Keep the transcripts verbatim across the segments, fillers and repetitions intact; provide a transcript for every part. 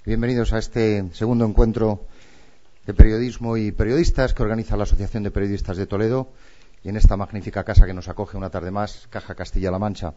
Bienvenidos a este segundo encuentro de periodismo y periodistas que organiza la Asociación de Periodistas de Toledo y en esta magnífica casa que nos acoge una tarde más, Caja Castilla-La Mancha.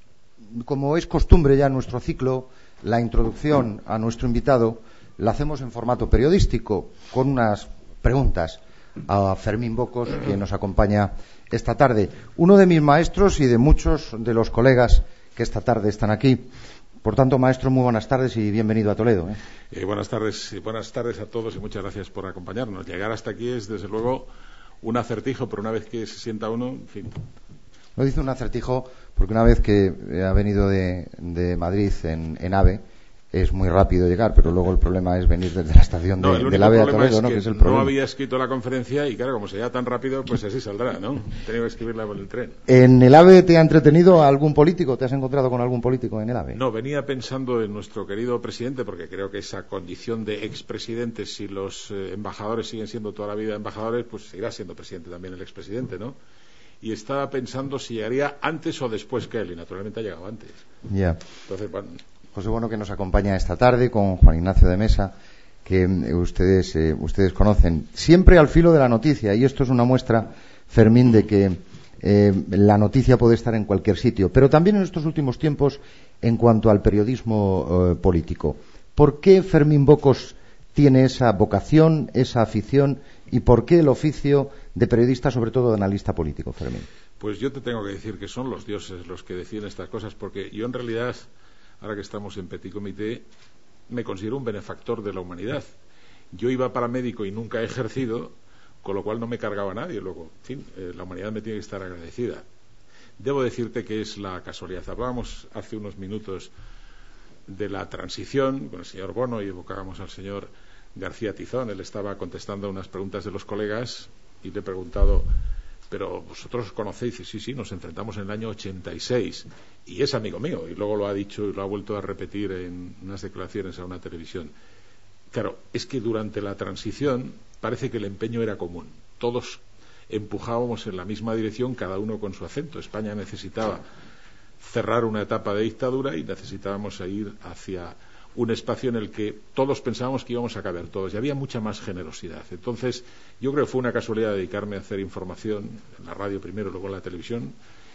Como es costumbre ya en nuestro ciclo, la introducción a nuestro invitado la hacemos en formato periodístico con unas preguntas a Fermín Bocos, que nos acompaña esta tarde. Uno de mis maestros y de muchos de los colegas que esta tarde están aquí. Por tanto, maestro, muy buenas tardes y bienvenido a Toledo. ¿eh? Eh, buenas tardes y buenas tardes a todos y muchas gracias por acompañarnos. Llegar hasta aquí es, desde luego, un acertijo, pero una vez que se sienta uno, en fin. Lo dice un acertijo porque una vez que ha venido de, de Madrid en, en AVE, es muy rápido llegar, pero luego el problema es venir desde la estación de, no, del AVE a Toledo, es que ¿no? Que es el problema. No había escrito la conferencia y, claro, como se llega tan rápido, pues así saldrá, ¿no? He tenido que escribirla por el tren. ¿En el AVE te ha entretenido algún político? ¿Te has encontrado con algún político en el AVE? No, venía pensando en nuestro querido presidente, porque creo que esa condición de expresidente, si los eh, embajadores siguen siendo toda la vida embajadores, pues seguirá siendo presidente también el expresidente, ¿no? Y estaba pensando si llegaría antes o después que él, y naturalmente ha llegado antes. Ya. Yeah. Entonces, bueno... José Bono, que nos acompaña esta tarde, con Juan Ignacio de Mesa, que eh, ustedes eh, ustedes conocen, siempre al filo de la noticia, y esto es una muestra, Fermín, de que eh, la noticia puede estar en cualquier sitio, pero también en estos últimos tiempos en cuanto al periodismo eh, político. ¿Por qué Fermín Bocos tiene esa vocación, esa afición, y por qué el oficio de periodista, sobre todo de analista político, Fermín? Pues yo te tengo que decir que son los dioses los que deciden estas cosas, porque yo en realidad... Ahora que estamos en Petit Comité, me considero un benefactor de la humanidad. Yo iba paramédico y nunca he ejercido, con lo cual no me cargaba a nadie. Luego, en fin, eh, la humanidad me tiene que estar agradecida. Debo decirte que es la casualidad. Hablábamos hace unos minutos de la transición con el señor Bono y evocábamos al señor García Tizón. Él estaba contestando a unas preguntas de los colegas y le he preguntado... Pero vosotros os conocéis, sí, sí, nos enfrentamos en el año ochenta y seis y es amigo mío, y luego lo ha dicho y lo ha vuelto a repetir en unas declaraciones a una televisión. Claro, es que durante la transición parece que el empeño era común, todos empujábamos en la misma dirección, cada uno con su acento. España necesitaba cerrar una etapa de dictadura y necesitábamos ir hacia un espacio en el que todos pensábamos que íbamos a caber todos, y había mucha más generosidad. Entonces, yo creo que fue una casualidad dedicarme a hacer información en la radio primero, luego en la televisión,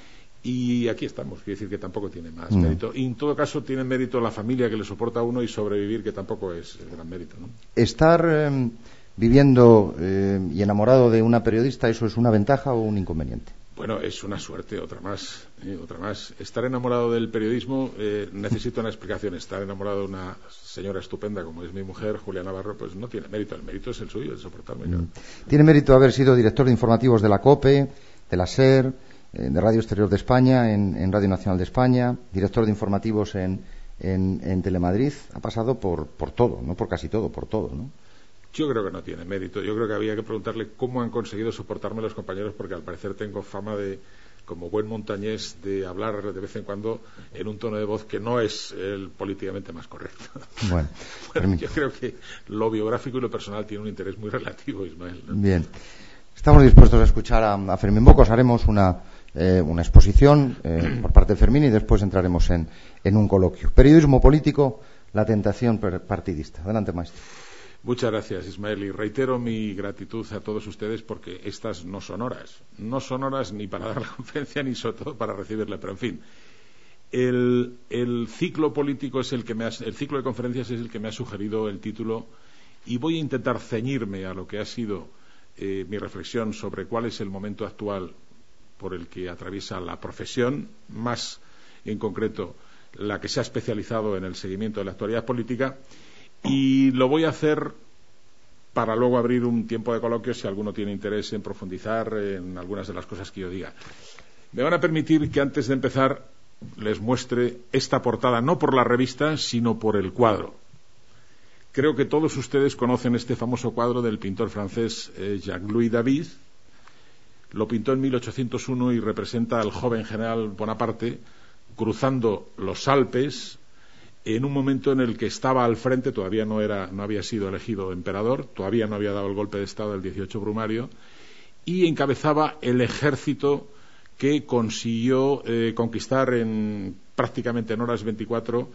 y aquí estamos. Quiere decir que tampoco tiene más mm. mérito. Y en todo caso tiene mérito la familia que le soporta a uno y sobrevivir, que tampoco es gran mérito, ¿no? Estar eh, viviendo eh, y enamorado de una periodista, ¿eso es una ventaja o un inconveniente? Bueno, es una suerte, otra más, ¿eh? otra más. Estar enamorado del periodismo eh, necesita una explicación. Estar enamorado de una señora estupenda como es mi mujer, Julia Navarro, pues no tiene mérito. El mérito es el suyo, el soportarme. Mm. Tiene mérito haber sido director de informativos de la COPE, de la SER, eh, de Radio Exterior de España, en, en Radio Nacional de España, director de informativos en, en, en Telemadrid. Ha pasado por, por todo, no por casi todo, por todo, ¿no? Yo creo que no tiene mérito. Yo creo que había que preguntarle cómo han conseguido soportarme los compañeros, porque al parecer tengo fama de, como buen montañés, de hablar de vez en cuando en un tono de voz que no es el políticamente más correcto. Bueno, bueno yo creo que lo biográfico y lo personal tiene un interés muy relativo, Ismael, ¿no? Bien. Estamos dispuestos a escuchar a, a Fermín Bocos. Haremos una, eh, una exposición eh, por parte de Fermín y después entraremos en, en un coloquio. Periodismo político, la tentación partidista. Adelante, maestro. Muchas gracias, Ismael, y reitero mi gratitud a todos ustedes, porque estas no son horas, no son horas ni para dar la conferencia ni sobre todo para recibirla, pero en fin, el, el ciclo político es el que me ha, el ciclo de conferencias es el que me ha sugerido el título, y voy a intentar ceñirme a lo que ha sido eh, mi reflexión sobre cuál es el momento actual por el que atraviesa la profesión, más en concreto la que se ha especializado en el seguimiento de la actualidad política. Y lo voy a hacer para luego abrir un tiempo de coloquio si alguno tiene interés en profundizar en algunas de las cosas que yo diga. Me van a permitir que antes de empezar les muestre esta portada, no por la revista, sino por el cuadro. Creo que todos ustedes conocen este famoso cuadro del pintor francés eh, Jacques-Louis David. Lo pintó en mil ochocientos uno y representa al joven general Bonaparte cruzando los Alpes en un momento en el que estaba al frente, todavía no era, no había sido elegido emperador, todavía no había dado el golpe de Estado del dieciocho Brumario, y encabezaba el ejército que consiguió eh, conquistar en prácticamente en horas veinticuatro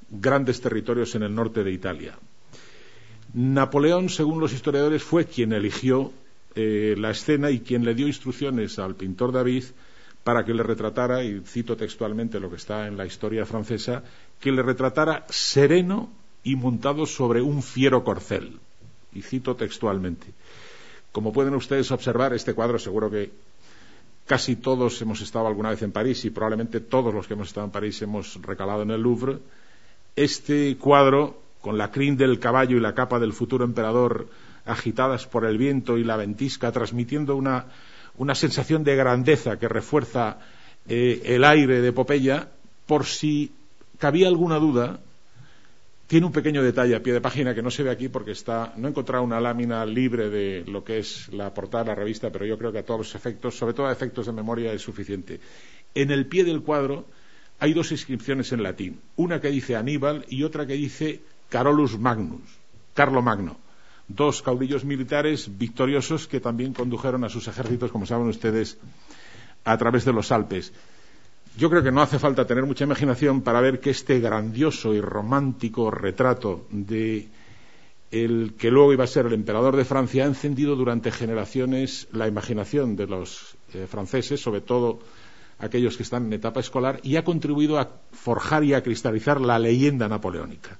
grandes territorios en el norte de Italia. Napoleón, según los historiadores, fue quien eligió eh, la escena y quien le dio instrucciones al pintor David para que le retratara, y cito textualmente lo que está en la historia francesa, que le retratara sereno y montado sobre un fiero corcel. Y cito textualmente. Como pueden ustedes observar, este cuadro, seguro que casi todos hemos estado alguna vez en París y probablemente todos los que hemos estado en París hemos recalado en el Louvre. Este cuadro, con la crin del caballo y la capa del futuro emperador agitadas por el viento y la ventisca, transmitiendo una, una sensación de grandeza que refuerza eh, el aire de Pompeya, por si cabía alguna duda, tiene un pequeño detalle a pie de página que no se ve aquí porque está, no he encontrado una lámina libre de lo que es la portada de la revista, pero yo creo que a todos los efectos, sobre todo a efectos de memoria, es suficiente. En el pie del cuadro hay dos inscripciones en latín, una que dice Aníbal y otra que dice Carolus Magnus, Carlo Magno, dos caudillos militares victoriosos que también condujeron a sus ejércitos, como saben ustedes, a través de los Alpes. Yo creo que no hace falta tener mucha imaginación para ver que este grandioso y romántico retrato de el que luego iba a ser el emperador de Francia ha encendido durante generaciones la imaginación de los eh, franceses, sobre todo aquellos que están en etapa escolar, y ha contribuido a forjar y a cristalizar la leyenda napoleónica.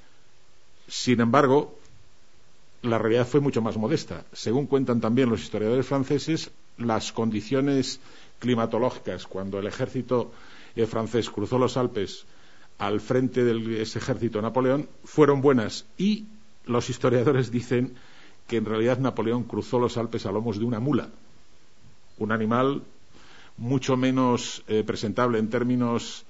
Sin embargo, la realidad fue mucho más modesta. Según cuentan también los historiadores franceses, las condiciones climatológicas cuando el ejército eh, francés cruzó los Alpes al frente de ese ejército de Napoleón fueron buenas, y los historiadores dicen que en realidad Napoleón cruzó los Alpes a lomos de una mula, un animal mucho menos eh, presentable en términos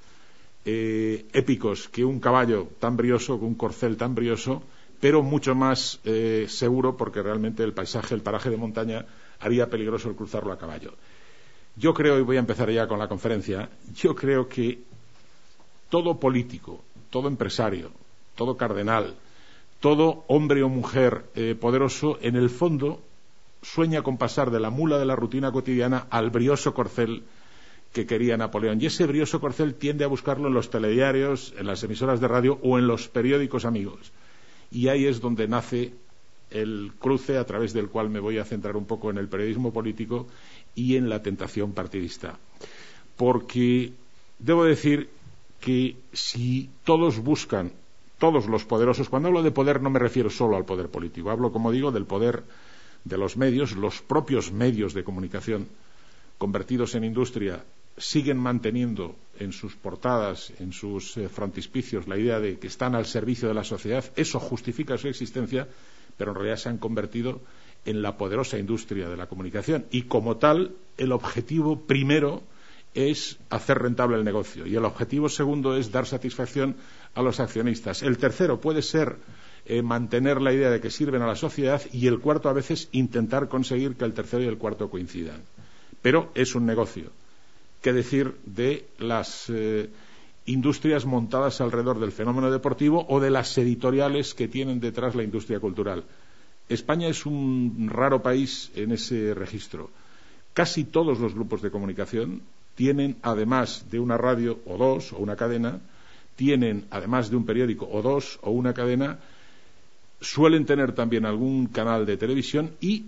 eh, épicos que un caballo tan brioso, que un corcel tan brioso, pero mucho más eh, seguro, porque realmente el paisaje, el paraje de montaña haría peligroso el cruzarlo a caballo. Yo creo, y voy a empezar ya con la conferencia, yo creo que todo político, todo empresario, todo cardenal, todo hombre o mujer eh, poderoso, en el fondo sueña con pasar de la mula de la rutina cotidiana al brioso corcel que quería Napoleón. Y ese brioso corcel tiende a buscarlo en los telediarios, en las emisoras de radio o en los periódicos amigos. Y ahí es donde nace el cruce a través del cual me voy a centrar un poco en el periodismo político y en la tentación partidista. Porque debo decir que si todos buscan, todos los poderosos, cuando hablo de poder no me refiero solo al poder político, hablo, como digo, del poder de los medios, los propios medios de comunicación convertidos en industria siguen manteniendo en sus portadas, en sus eh, frontispicios, la idea de que están al servicio de la sociedad. Eso justifica su existencia, pero en realidad se han convertido en la poderosa industria de la comunicación, y como tal el objetivo primero es hacer rentable el negocio y el objetivo segundo es dar satisfacción a los accionistas. El tercero puede ser eh, mantener la idea de que sirven a la sociedad, y el cuarto a veces intentar conseguir que el tercero y el cuarto coincidan. Pero es un negocio. ¿Qué decir de las eh, industrias montadas alrededor del fenómeno deportivo o de las editoriales que tienen detrás la industria cultural? España es un raro país en ese registro. Casi todos los grupos de comunicación tienen, además de una radio o dos o una cadena, tienen, además de un periódico o dos o una cadena, suelen tener también algún canal de televisión, y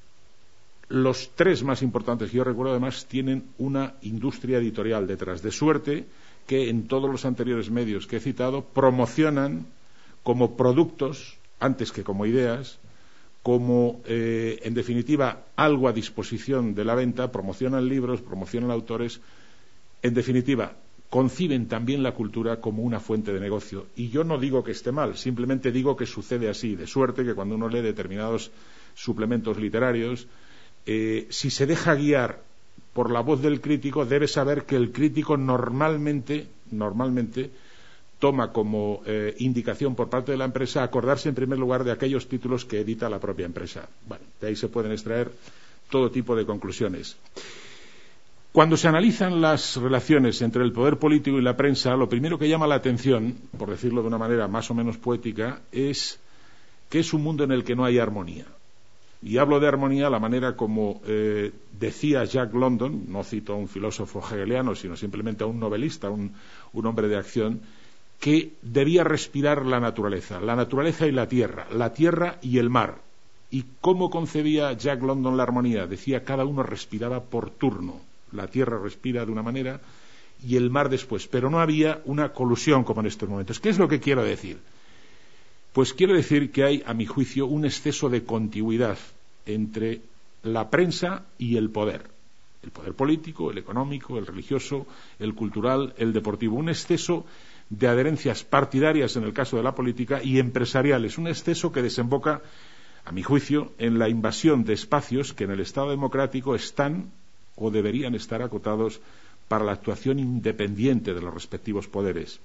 los tres más importantes que yo recuerdo además tienen una industria editorial detrás, de suerte que en todos los anteriores medios que he citado promocionan como productos, antes que como ideas, como eh, en definitiva algo a disposición de la venta, promocionan libros, promocionan autores, en definitiva conciben también la cultura como una fuente de negocio. Y yo no digo que esté mal, simplemente digo que sucede así, de suerte que cuando uno lee determinados suplementos literarios, eh, si se deja guiar por la voz del crítico, debe saber que el crítico normalmente, normalmente toma como eh, indicación por parte de la empresa acordarse en primer lugar de aquellos títulos que edita la propia empresa. Bueno, de ahí se pueden extraer todo tipo de conclusiones. Cuando se analizan las relaciones entre el poder político y la prensa, lo primero que llama la atención, por decirlo de una manera más o menos poética, es que es un mundo en el que no hay armonía. Y hablo de armonía a la manera como eh, decía Jack London, no cito a un filósofo hegeliano, sino simplemente a un novelista, un, un hombre de acción, que debía respirar la naturaleza, la naturaleza y la tierra, la tierra y el mar. ¿Y cómo concebía Jack London la armonía? Decía, cada uno respiraba por turno. La tierra respira de una manera y el mar después, pero no había una colusión como en estos momentos. ¿Qué es lo que quiero decir? Pues quiero decir que hay, a mi juicio, un exceso de contigüidad entre la prensa y el poder. El poder político, el económico, el religioso, el cultural, el deportivo. Un exceso de adherencias partidarias en el caso de la política y empresariales. Un exceso que desemboca, a mi juicio, en la invasión de espacios que en el Estado democrático están o deberían estar acotados para la actuación independiente de los respectivos poderes.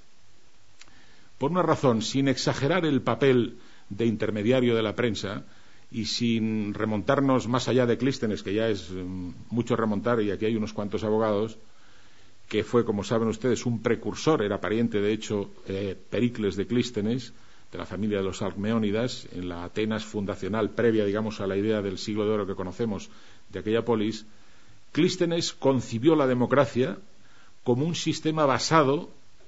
Por una razón, sin exagerar el papel de intermediario de la prensa y sin remontarnos más allá de Clístenes, que ya es um, mucho remontar, y aquí hay unos cuantos abogados, que fue, como saben ustedes, un precursor, era pariente, de hecho, eh, Pericles de Clístenes, de la familia de los Alcmeónidas, en la Atenas fundacional previa, digamos, a la idea del siglo de oro que conocemos de aquella polis. Clístenes concibió la democracia como un sistema basado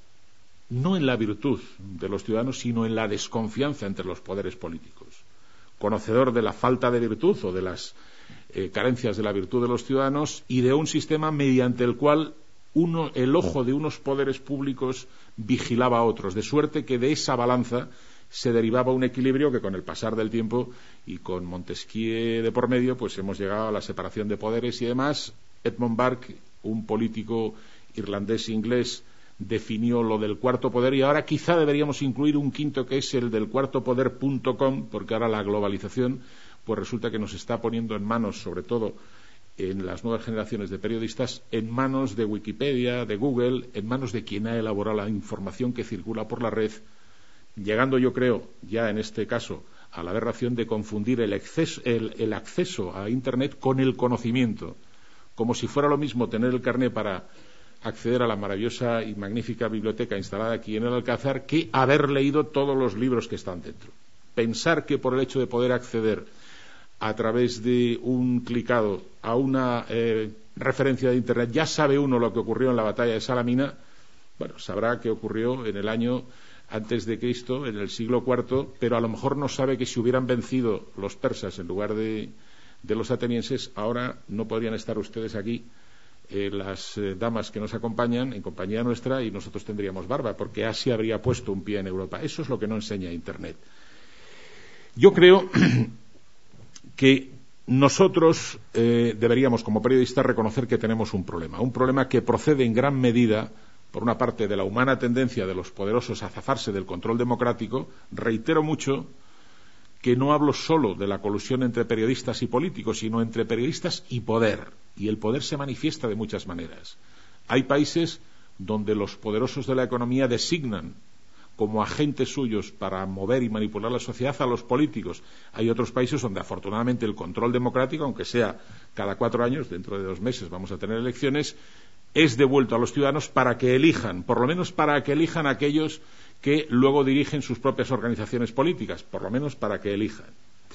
no en la virtud de los ciudadanos, sino en la desconfianza entre los poderes políticos. Conocedor de la falta de virtud o de las eh, carencias de la virtud de los ciudadanos y de un sistema mediante el cual uno, el ojo de unos poderes públicos vigilaba a otros, de suerte que de esa balanza se derivaba un equilibrio que con el pasar del tiempo y con Montesquieu de por medio, pues hemos llegado a la separación de poderes y demás. Edmund Burke, un político irlandés-inglés, definió lo del cuarto poder y ahora quizá deberíamos incluir un quinto que es el del cuarto poder punto com, porque ahora la globalización pues resulta que nos está poniendo en manos, sobre todo en las nuevas generaciones de periodistas, en manos de Wikipedia, de Google, en manos de quien ha elaborado la información que circula por la red, llegando, yo creo, ya en este caso, a la aberración de confundir el, exceso, el, el acceso a Internet con el conocimiento, como si fuera lo mismo tener el carné para acceder a la maravillosa y magnífica biblioteca instalada aquí en el Alcázar que haber leído todos los libros que están dentro. Pensar que por el hecho de poder acceder a través de un clicado a una eh, referencia de Internet ya sabe uno lo que ocurrió en la batalla de Salamina, bueno, sabrá qué ocurrió en el año antes de Cristo, en el siglo cuarto, pero a lo mejor no sabe que si hubieran vencido los persas en lugar de, de los atenienses, ahora no podrían estar ustedes aquí, eh, las eh, damas que nos acompañan, en compañía nuestra, y nosotros tendríamos barba, porque Asia habría puesto un pie en Europa. Eso es lo que no enseña Internet. Yo creo que nosotros eh, deberíamos, como periodistas, reconocer que tenemos un problema, un problema que procede en gran medida, por una parte, de la humana tendencia de los poderosos a zafarse del control democrático. Reitero mucho que no hablo solo de la colusión entre periodistas y políticos, sino entre periodistas y poder, y el poder se manifiesta de muchas maneras. Hay países donde los poderosos de la economía designan como agentes suyos para mover y manipular la sociedad a los políticos. Hay otros países donde afortunadamente el control democrático, aunque sea cada cuatro años, dentro de dos meses vamos a tener elecciones, es devuelto a los ciudadanos para que elijan, por lo menos para que elijan a aquellos que luego dirigen sus propias organizaciones políticas, por lo menos para que elijan.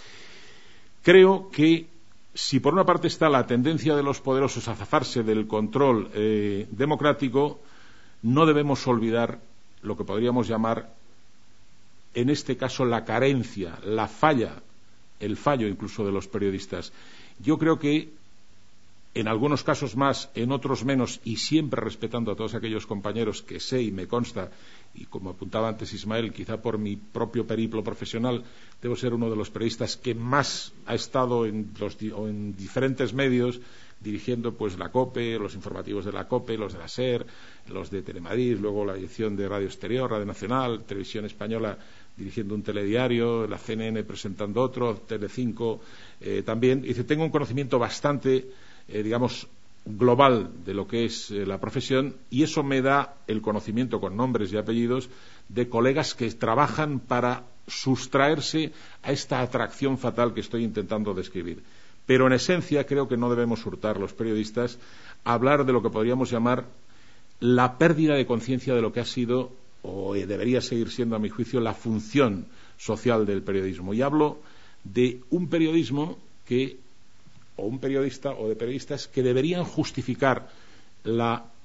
Creo que si por una parte está la tendencia de los poderosos a zafarse del control eh, democrático, no debemos olvidar lo que podríamos llamar, en este caso, la carencia, la falla, el fallo incluso de los periodistas. Yo creo que en algunos casos más, en otros menos, y siempre respetando a todos aquellos compañeros que sé y me consta, y como apuntaba antes Ismael, quizá por mi propio periplo profesional, debo ser uno de los periodistas que más ha estado en, los, o en diferentes medios, dirigiendo pues la COPE, los informativos de la COPE, los de la SER, los de Telemadrid, luego la edición de Radio Exterior, Radio Nacional, Televisión Española dirigiendo un telediario, la C N N presentando otro, Telecinco eh, también. Y dice, tengo un conocimiento bastante Eh, digamos, global de lo que es eh, la profesión, y eso me da el conocimiento con nombres y apellidos de colegas que trabajan para sustraerse a esta atracción fatal que estoy intentando describir. Pero en esencia creo que no debemos hurtar los periodistas a hablar de lo que podríamos llamar la pérdida de conciencia de lo que ha sido o eh, debería seguir siendo, a mi juicio, la función social del periodismo. Y hablo de un periodismo que o un periodista o de periodistas que deberían justificar la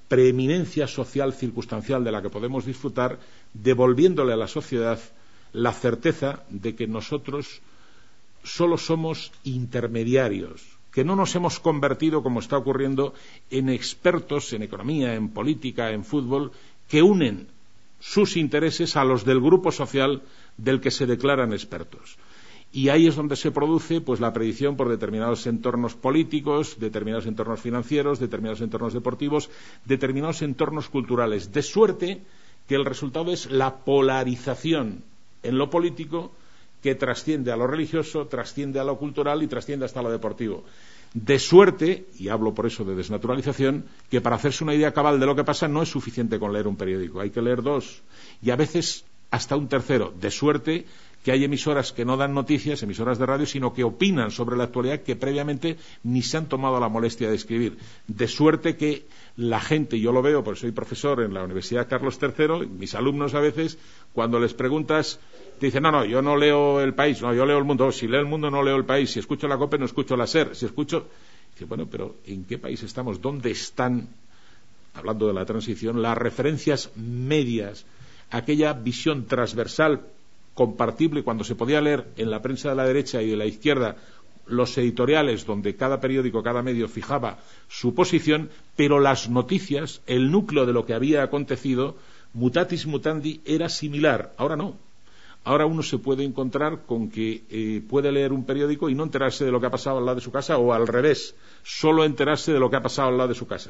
preeminencia social circunstancial de la que podemos disfrutar, devolviéndole a la sociedad la certeza de que nosotros solo somos intermediarios, que no nos hemos convertido, como está ocurriendo, en expertos en economía, en política, en fútbol, que unen sus intereses a los del grupo social del que se declaran expertos. Y ahí es donde se produce pues la predicción por determinados entornos políticos, determinados entornos financieros, determinados entornos deportivos, determinados entornos culturales, de suerte que el resultado es la polarización en lo político, que trasciende a lo religioso, trasciende a lo cultural y trasciende hasta lo deportivo. De suerte, y hablo por eso de desnaturalización, que para hacerse una idea cabal de lo que pasa no es suficiente con leer un periódico, hay que leer dos, y a veces hasta un tercero. De suerte que hay emisoras que no dan noticias, emisoras de radio, sino que opinan sobre la actualidad que previamente ni se han tomado la molestia de escribir. De suerte que la gente, yo lo veo porque soy profesor en la Universidad Carlos tercero, y mis alumnos a veces, cuando les preguntas, te dicen, no, no, yo no leo El País, no, yo leo El Mundo. Si leo El Mundo no leo El País, si escucho la COPE no escucho la SER, si escucho... Dice, bueno, pero ¿en qué país estamos? ¿Dónde están, hablando de la transición, las referencias medias, aquella visión transversal compartible cuando se podía leer en la prensa de la derecha y de la izquierda los editoriales donde cada periódico, cada medio fijaba su posición, pero las noticias, el núcleo de lo que había acontecido, mutatis mutandi, era similar? Ahora no. Ahora uno se puede encontrar con que eh, puede leer un periódico y no enterarse de lo que ha pasado al lado de su casa, o al revés, solo enterarse de lo que ha pasado al lado de su casa.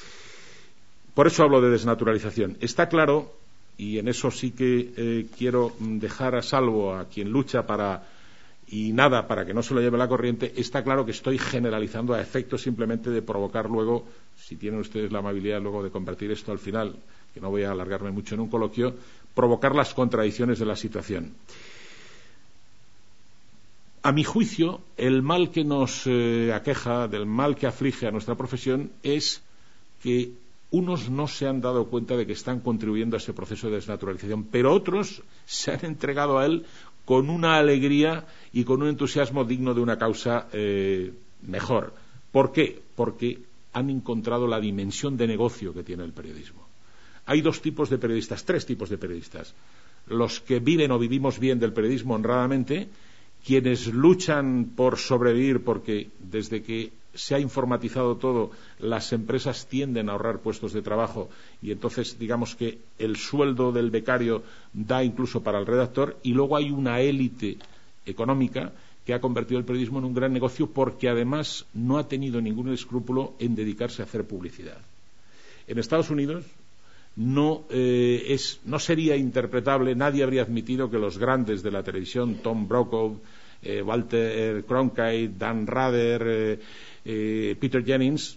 Por eso hablo de desnaturalización. Está claro, y en eso sí que eh, quiero dejar a salvo a quien lucha para, y nada, para que no se lo lleve la corriente, está claro que estoy generalizando a efectos simplemente de provocar luego, si tienen ustedes la amabilidad luego de convertir esto al final, que no voy a alargarme mucho en un coloquio, provocar las contradicciones de la situación. A mi juicio, el mal que nos eh, aqueja, del mal que aflige a nuestra profesión, es que unos no se han dado cuenta de que están contribuyendo a ese proceso de desnaturalización, pero otros se han entregado a él con una alegría y con un entusiasmo digno de una causa eh, mejor. ¿Por qué? Porque han encontrado la dimensión de negocio que tiene el periodismo. Hay dos tipos de periodistas, tres tipos de periodistas. Los que viven o vivimos bien del periodismo honradamente, quienes luchan por sobrevivir porque desde que se ha informatizado todo, las empresas tienden a ahorrar puestos de trabajo y entonces digamos que el sueldo del becario da incluso para el redactor, y luego hay una élite económica que ha convertido el periodismo en un gran negocio porque además no ha tenido ningún escrúpulo en dedicarse a hacer publicidad. En Estados Unidos no, eh, es, no sería interpretable, nadie habría admitido que los grandes de la televisión, Tom Brokaw, eh, Walter Cronkite, Dan Rather, eh, eh, Peter Jennings,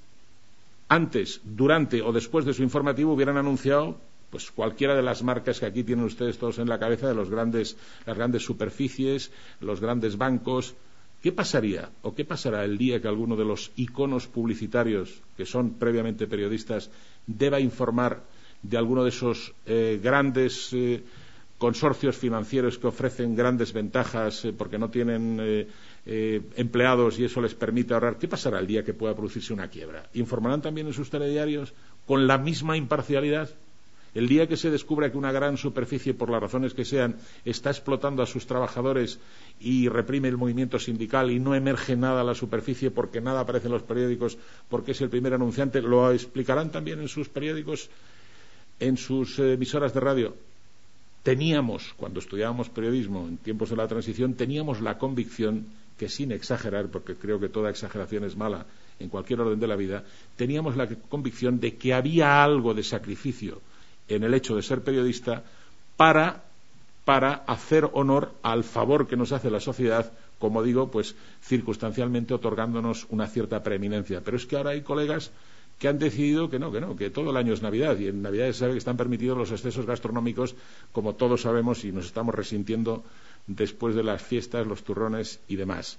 antes, durante o después de su informativo hubieran anunciado pues cualquiera de las marcas que aquí tienen ustedes todos en la cabeza, de los grandes, las grandes superficies, los grandes bancos. ¿Qué pasaría o qué pasará el día que alguno de los iconos publicitarios, que son previamente periodistas, deba informar de alguno de esos eh, grandes eh, consorcios financieros que ofrecen grandes ventajas eh, porque no tienen eh, eh, empleados y eso les permite ahorrar? ¿Qué pasará el día que pueda producirse una quiebra? ¿Informarán también en sus telediarios con la misma imparcialidad? El día que se descubra que una gran superficie, por las razones que sean, está explotando a sus trabajadores y reprime el movimiento sindical y no emerge nada a la superficie porque nada aparece en los periódicos porque es el primer anunciante, ¿lo explicarán también en sus periódicos, en sus emisoras de radio? Teníamos, cuando estudiábamos periodismo en tiempos de la transición, teníamos la convicción que, sin exagerar, porque creo que toda exageración es mala en cualquier orden de la vida, teníamos la convicción de que había algo de sacrificio en el hecho de ser periodista para, para hacer honor al favor que nos hace la sociedad, como digo, pues circunstancialmente otorgándonos una cierta preeminencia. Pero es que ahora hay colegas que han decidido que no, que no, que todo el año es Navidad, y en Navidad se sabe que están permitidos los excesos gastronómicos, como todos sabemos, y nos estamos resintiendo después de las fiestas, los turrones y demás.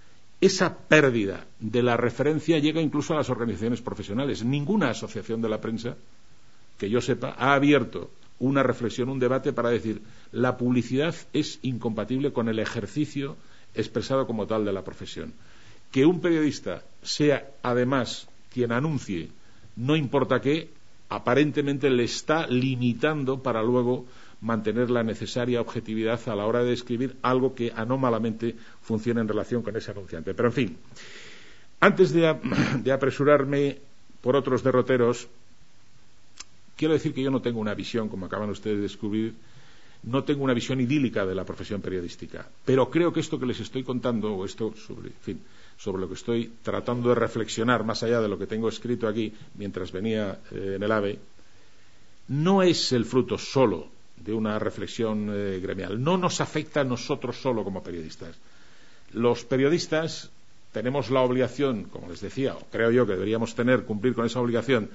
Esa pérdida de la referencia llega incluso a las organizaciones profesionales. Ninguna asociación de la prensa, que yo sepa, ha abierto una reflexión, un debate para decir la publicidad es incompatible con el ejercicio expresado como tal de la profesión. Que un periodista sea además quien anuncie, no importa qué, aparentemente le está limitando para luego mantener la necesaria objetividad a la hora de describir algo que anómalamente funciona en relación con ese anunciante. Pero, en fin, antes de, de apresurarme por otros derroteros, quiero decir que yo no tengo una visión, como acaban ustedes de descubrir, no tengo una visión idílica de la profesión periodística, pero creo que esto que les estoy contando, o esto sobre, en fin, sobre lo que estoy tratando de reflexionar, más allá de lo que tengo escrito aquí mientras venía eh, en el AVE, no es el fruto solo de una reflexión eh, gremial. No nos afecta a nosotros solo como periodistas. Los periodistas tenemos la obligación, como les decía, o creo yo que deberíamos tener, cumplir con esa obligación,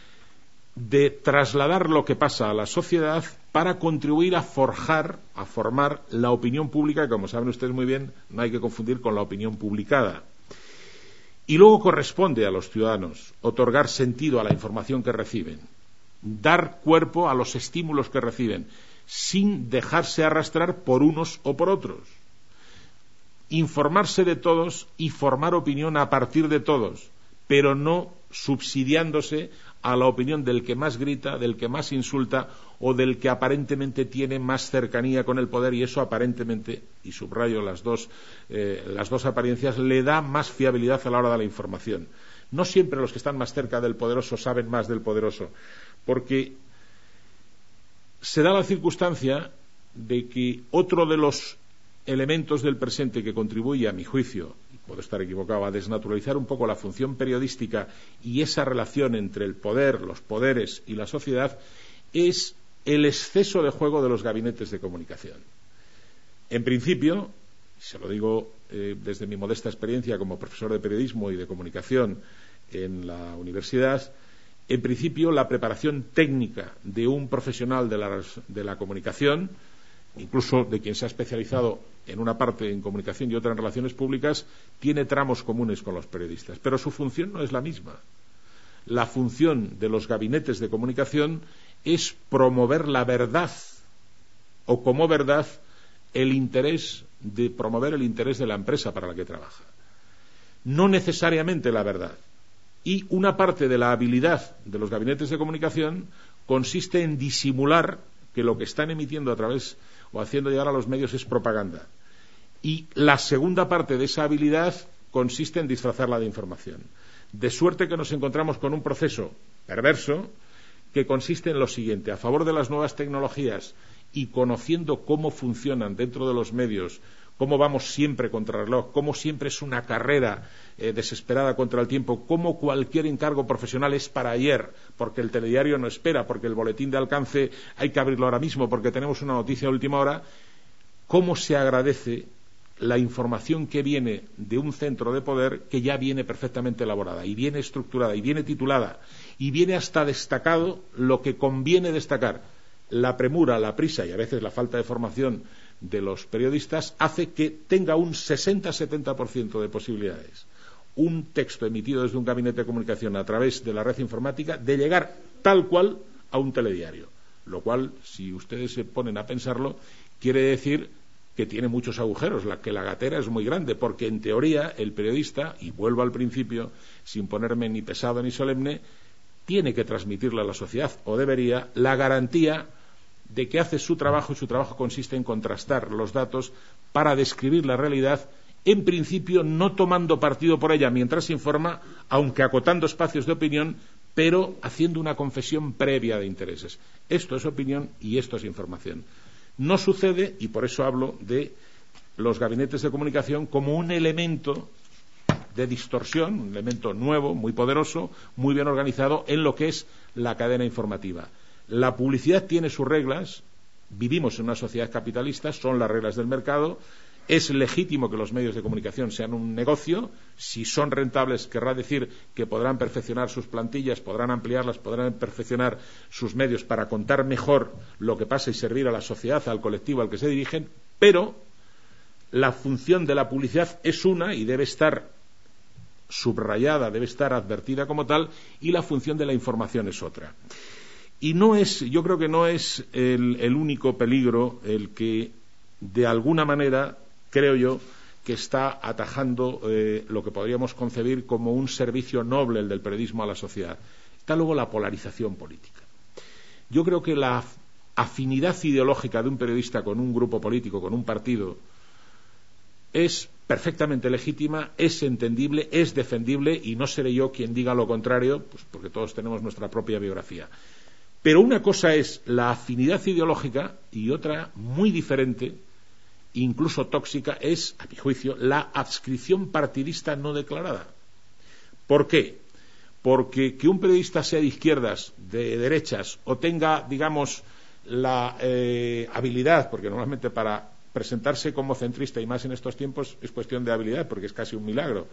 de trasladar lo que pasa a la sociedad para contribuir a forjar, a formar la opinión pública, que, como saben ustedes muy bien, no hay que confundir con la opinión publicada. Y luego corresponde a los ciudadanos otorgar sentido a la información que reciben, dar cuerpo a los estímulos que reciben, sin dejarse arrastrar por unos o por otros. Informarse de todos y formar opinión a partir de todos, pero no subsidiándose a la opinión del que más grita, del que más insulta o del que aparentemente tiene más cercanía con el poder, y eso aparentemente, y subrayo las dos, eh, las dos apariencias, le da más fiabilidad a la hora de la información. No siempre los que están más cerca del poderoso saben más del poderoso, porque se da la circunstancia de que otro de los elementos del presente que contribuye, a mi juicio, y puedo estar equivocado, a desnaturalizar un poco la función periodística y esa relación entre el poder, los poderes y la sociedad, es el exceso de juego de los gabinetes de comunicación. En principio, se lo digo eh, desde mi modesta experiencia como profesor de periodismo y de comunicación en la universidad, en principio la preparación técnica de un profesional de la, de la comunicación, incluso de quien se ha especializado en una parte en comunicación y otra en relaciones públicas, tiene tramos comunes con los periodistas, pero su función no es la misma. La función de los gabinetes de comunicación es promover la verdad, o como verdad el interés de promover el interés de la empresa para la que trabaja, no necesariamente la verdad. Y una parte de la habilidad de los gabinetes de comunicación consiste en disimular que lo que están emitiendo a través o haciendo llegar a los medios es propaganda. Y la segunda parte de esa habilidad consiste en disfrazarla de información. De suerte que nos encontramos con un proceso perverso que consiste en lo siguiente: a favor de las nuevas tecnologías y conociendo cómo funcionan dentro de los medios, cómo vamos siempre contra el reloj, cómo siempre es una carrera eh, desesperada contra el tiempo, cómo cualquier encargo profesional es para ayer, porque el telediario no espera, porque el boletín de alcance hay que abrirlo ahora mismo, porque tenemos una noticia de última hora, cómo se agradece la información que viene de un centro de poder que ya viene perfectamente elaborada, y viene estructurada, y viene titulada, y viene hasta destacado lo que conviene destacar. La premura, la prisa y a veces la falta de formación de los periodistas hace que tenga un sesenta a setenta por ciento de posibilidades un texto emitido desde un gabinete de comunicación a través de la red informática de llegar tal cual a un telediario, lo cual, si ustedes se ponen a pensarlo, quiere decir que tiene muchos agujeros, la que la gatera es muy grande, porque en teoría el periodista, y vuelvo al principio sin ponerme ni pesado ni solemne, tiene que transmitirle a la sociedad, o debería, la garantía de que hace su trabajo, y su trabajo consiste en contrastar los datos para describir la realidad, en principio no tomando partido por ella mientras informa, aunque acotando espacios de opinión, pero haciendo una confesión previa de intereses. Esto es opinión y esto es información. No sucede, y por eso hablo de los gabinetes de comunicación como un elemento de distorsión, un elemento nuevo, muy poderoso, muy bien organizado en lo que es la cadena informativa. La publicidad tiene sus reglas, vivimos en una sociedad capitalista, son las reglas del mercado, es legítimo que los medios de comunicación sean un negocio, si son rentables querrá decir que podrán perfeccionar sus plantillas, podrán ampliarlas, podrán perfeccionar sus medios para contar mejor lo que pasa y servir a la sociedad, al colectivo al que se dirigen, pero la función de la publicidad es una y debe estar subrayada, debe estar advertida como tal, y la función de la información es otra. Y no es, yo creo que no es el, el único peligro el que, de alguna manera, creo yo, que está atajando eh, lo que podríamos concebir como un servicio noble, el del periodismo a la sociedad. está luego la polarización política. Yo creo que la afinidad ideológica de un periodista con un grupo político, con un partido, es perfectamente legítima, es entendible, es defendible, y no seré yo quien diga lo contrario, pues porque todos tenemos nuestra propia biografía. Pero una cosa es la afinidad ideológica y otra, muy diferente, incluso tóxica, es, a mi juicio, la adscripción partidista no declarada. ¿Por qué? Porque que un periodista sea de izquierdas, de derechas, o tenga, digamos, la eh, habilidad, porque normalmente para presentarse como centrista, y más en estos tiempos, es cuestión de habilidad, porque es casi un milagro,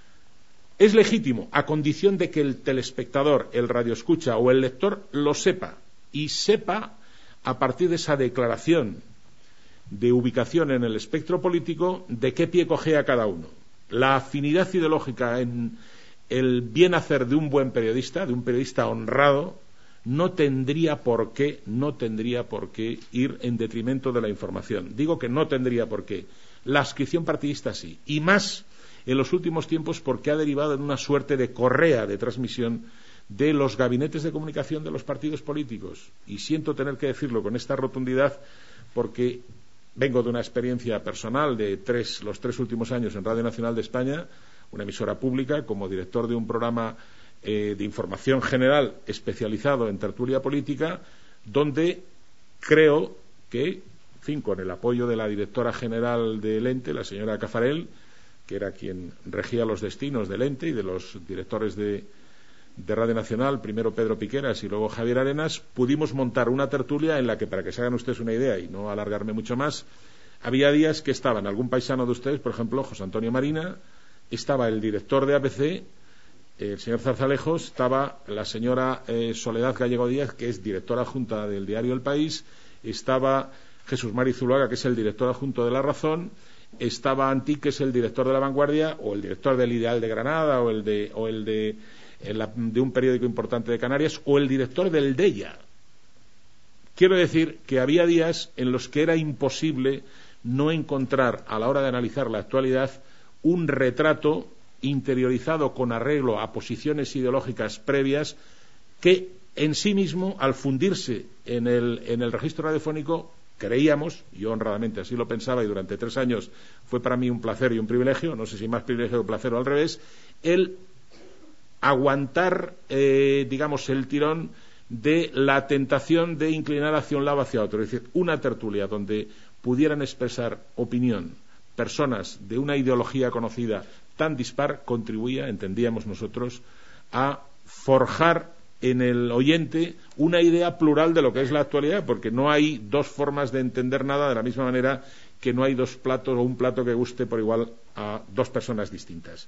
es legítimo, a condición de que el telespectador, el radioescucha o el lector lo sepa, y sepa, a partir de esa declaración de ubicación en el espectro político, de qué pie cojea cada uno. La afinidad ideológica en el bien hacer de un buen periodista, de un periodista honrado, no tendría por qué, no tendría por qué ir en detrimento de la información. Digo que no tendría por qué. La adscripción partidista sí, y más en los últimos tiempos porque ha derivado en una suerte de correa de transmisión de los gabinetes de comunicación de los partidos políticos. Y siento tener que decirlo con esta rotundidad porque vengo de una experiencia personal de tres, los tres últimos años en Radio Nacional de España, una emisora pública, como director de un programa eh, de información general especializado en tertulia política, donde creo que, en fin, con el apoyo de la directora general del ente, la señora Cafarel, que era quien regía los destinos del ente y de los directores de, de Radio Nacional, primero Pedro Piqueras y luego Javier Arenas, pudimos montar una tertulia en la que, para que se hagan ustedes una idea y no alargarme mucho más, había días que estaban algún paisano de ustedes, por ejemplo, José Antonio Marina, estaba el director de A B C, el señor Zarzalejos, estaba la señora eh, Soledad Gallego Díaz, que es directora adjunta del diario El País, estaba Jesús Mari Zuluaga, que es el director adjunto de La Razón, estaba Antí, que es el director de La Vanguardia, o el director del Ideal de Granada, o el de, o el de, el, de un periódico importante de Canarias, o el director del Deia. Quiero decir que había días en los que era imposible no encontrar, a la hora de analizar la actualidad, un retrato interiorizado con arreglo a posiciones ideológicas previas que en sí mismo, al fundirse en el, en el registro radiofónico, creíamos, yo honradamente así lo pensaba y durante tres años fue para mí un placer y un privilegio, no sé si más privilegio o placer o al revés, el aguantar, eh, digamos, el tirón de la tentación de inclinar hacia un lado o hacia otro, es decir, una tertulia donde pudieran expresar opinión personas de una ideología conocida tan dispar, contribuía, entendíamos nosotros, a forjar en el oyente una idea plural de lo que es la actualidad, porque no hay dos formas de entender nada de la misma manera que no hay dos platos o un plato que guste por igual a dos personas distintas.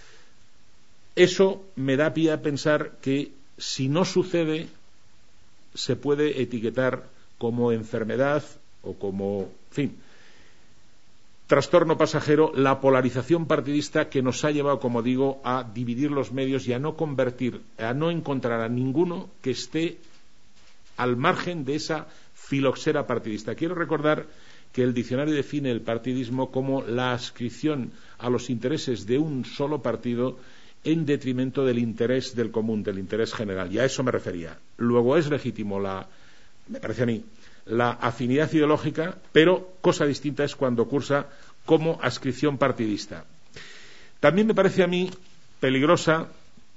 Eso me da pie a pensar que si no sucede se puede etiquetar como enfermedad o como, en fin, trastorno pasajero la polarización partidista que nos ha llevado, como digo, a dividir los medios y a no convertir, a no encontrar a ninguno que esté al margen de esa filoxera partidista. Quiero recordar que el diccionario define el partidismo como la adscripción a los intereses de un solo partido en detrimento del interés del común, del interés general, y a eso me refería. Luego es legítimo la, me parece a mí, la afinidad ideológica, pero cosa distinta es cuando cursa como adscripción partidista. También me parece a mí peligrosa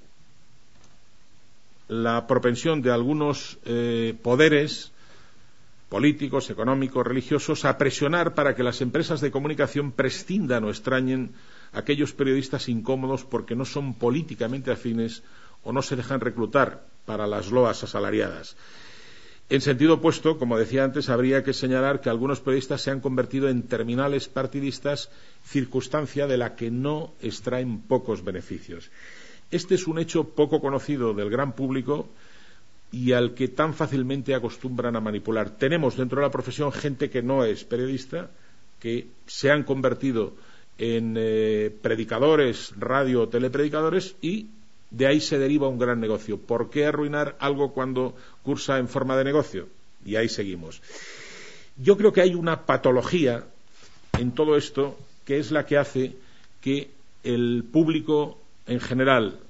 la propensión de algunos eh, poderes políticos, económicos, religiosos a presionar para que las empresas de comunicación prescindan o extrañen a aquellos periodistas incómodos porque no son políticamente afines o no se dejan reclutar para las loas asalariadas. En sentido opuesto, como decía antes, habría que señalar que algunos periodistas se han convertido en terminales partidistas, circunstancia de la que no extraen pocos beneficios. Este es un hecho poco conocido del gran público y al que tan fácilmente acostumbran a manipular. Tenemos dentro de la profesión gente que no es periodista, que se han convertido en eh, predicadores, radio o telepredicadores, y de ahí se deriva un gran negocio. ¿Por qué arruinar algo cuando cursa en forma de negocio? Y ahí seguimos. Yo creo que hay una patología en todo esto que es la que hace que el público en general,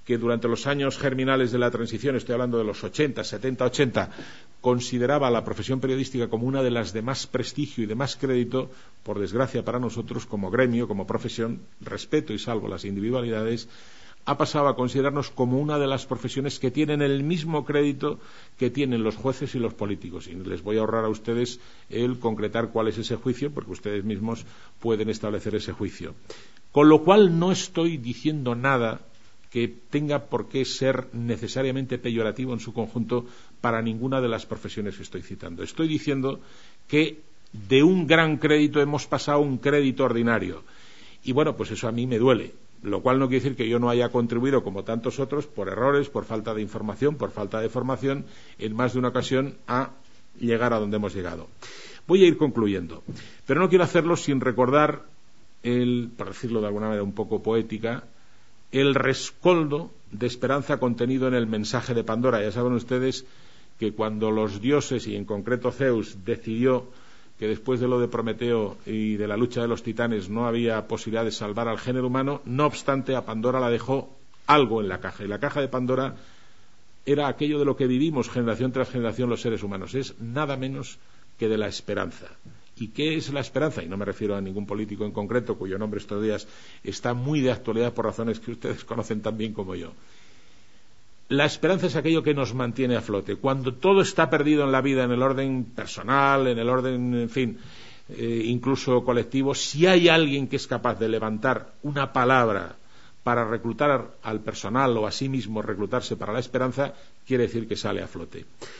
que durante los años germinales de la transición, estoy hablando de los ochenta, setenta, ochenta, consideraba a la profesión periodística como una de las de más prestigio y de más crédito, por desgracia para nosotros, como gremio, como profesión, respeto y salvo las individualidades, ha pasado a considerarnos como una de las profesiones que tienen el mismo crédito que tienen los jueces y los políticos. Y les voy a ahorrar a ustedes el concretar cuál es ese juicio, porque ustedes mismos pueden establecer ese juicio. Con lo cual no estoy diciendo nada que tenga por qué ser necesariamente peyorativo en su conjunto para ninguna de las profesiones que estoy citando. Estoy diciendo que de un gran crédito hemos pasado a un crédito ordinario. Y bueno, pues eso a mí me duele. Lo cual no quiere decir que yo no haya contribuido, como tantos otros, por errores, por falta de información, por falta de formación, en más de una ocasión a llegar a donde hemos llegado. Voy a ir concluyendo, pero no quiero hacerlo sin recordar, el, por decirlo de alguna manera un poco poética, el rescoldo de esperanza contenido en el mensaje de Pandora. Ya saben ustedes que cuando los dioses, y en concreto Zeus, decidió que después de lo de Prometeo y de la lucha de los titanes no había posibilidad de salvar al género humano, no obstante a Pandora la dejó algo en la caja, y la caja de Pandora era aquello de lo que vivimos generación tras generación los seres humanos, es nada menos que de la esperanza. ¿Y qué es la esperanza? Y no me refiero a ningún político en concreto, cuyo nombre estos días está muy de actualidad por razones que ustedes conocen tan bien como yo. La esperanza es aquello que nos mantiene a flote. Cuando todo está perdido en la vida, en el orden personal, en el orden, en fin, eh, incluso colectivo, si hay alguien que es capaz de levantar una palabra para reclutar al personal o a sí mismo reclutarse para la esperanza, quiere decir que sale a flote.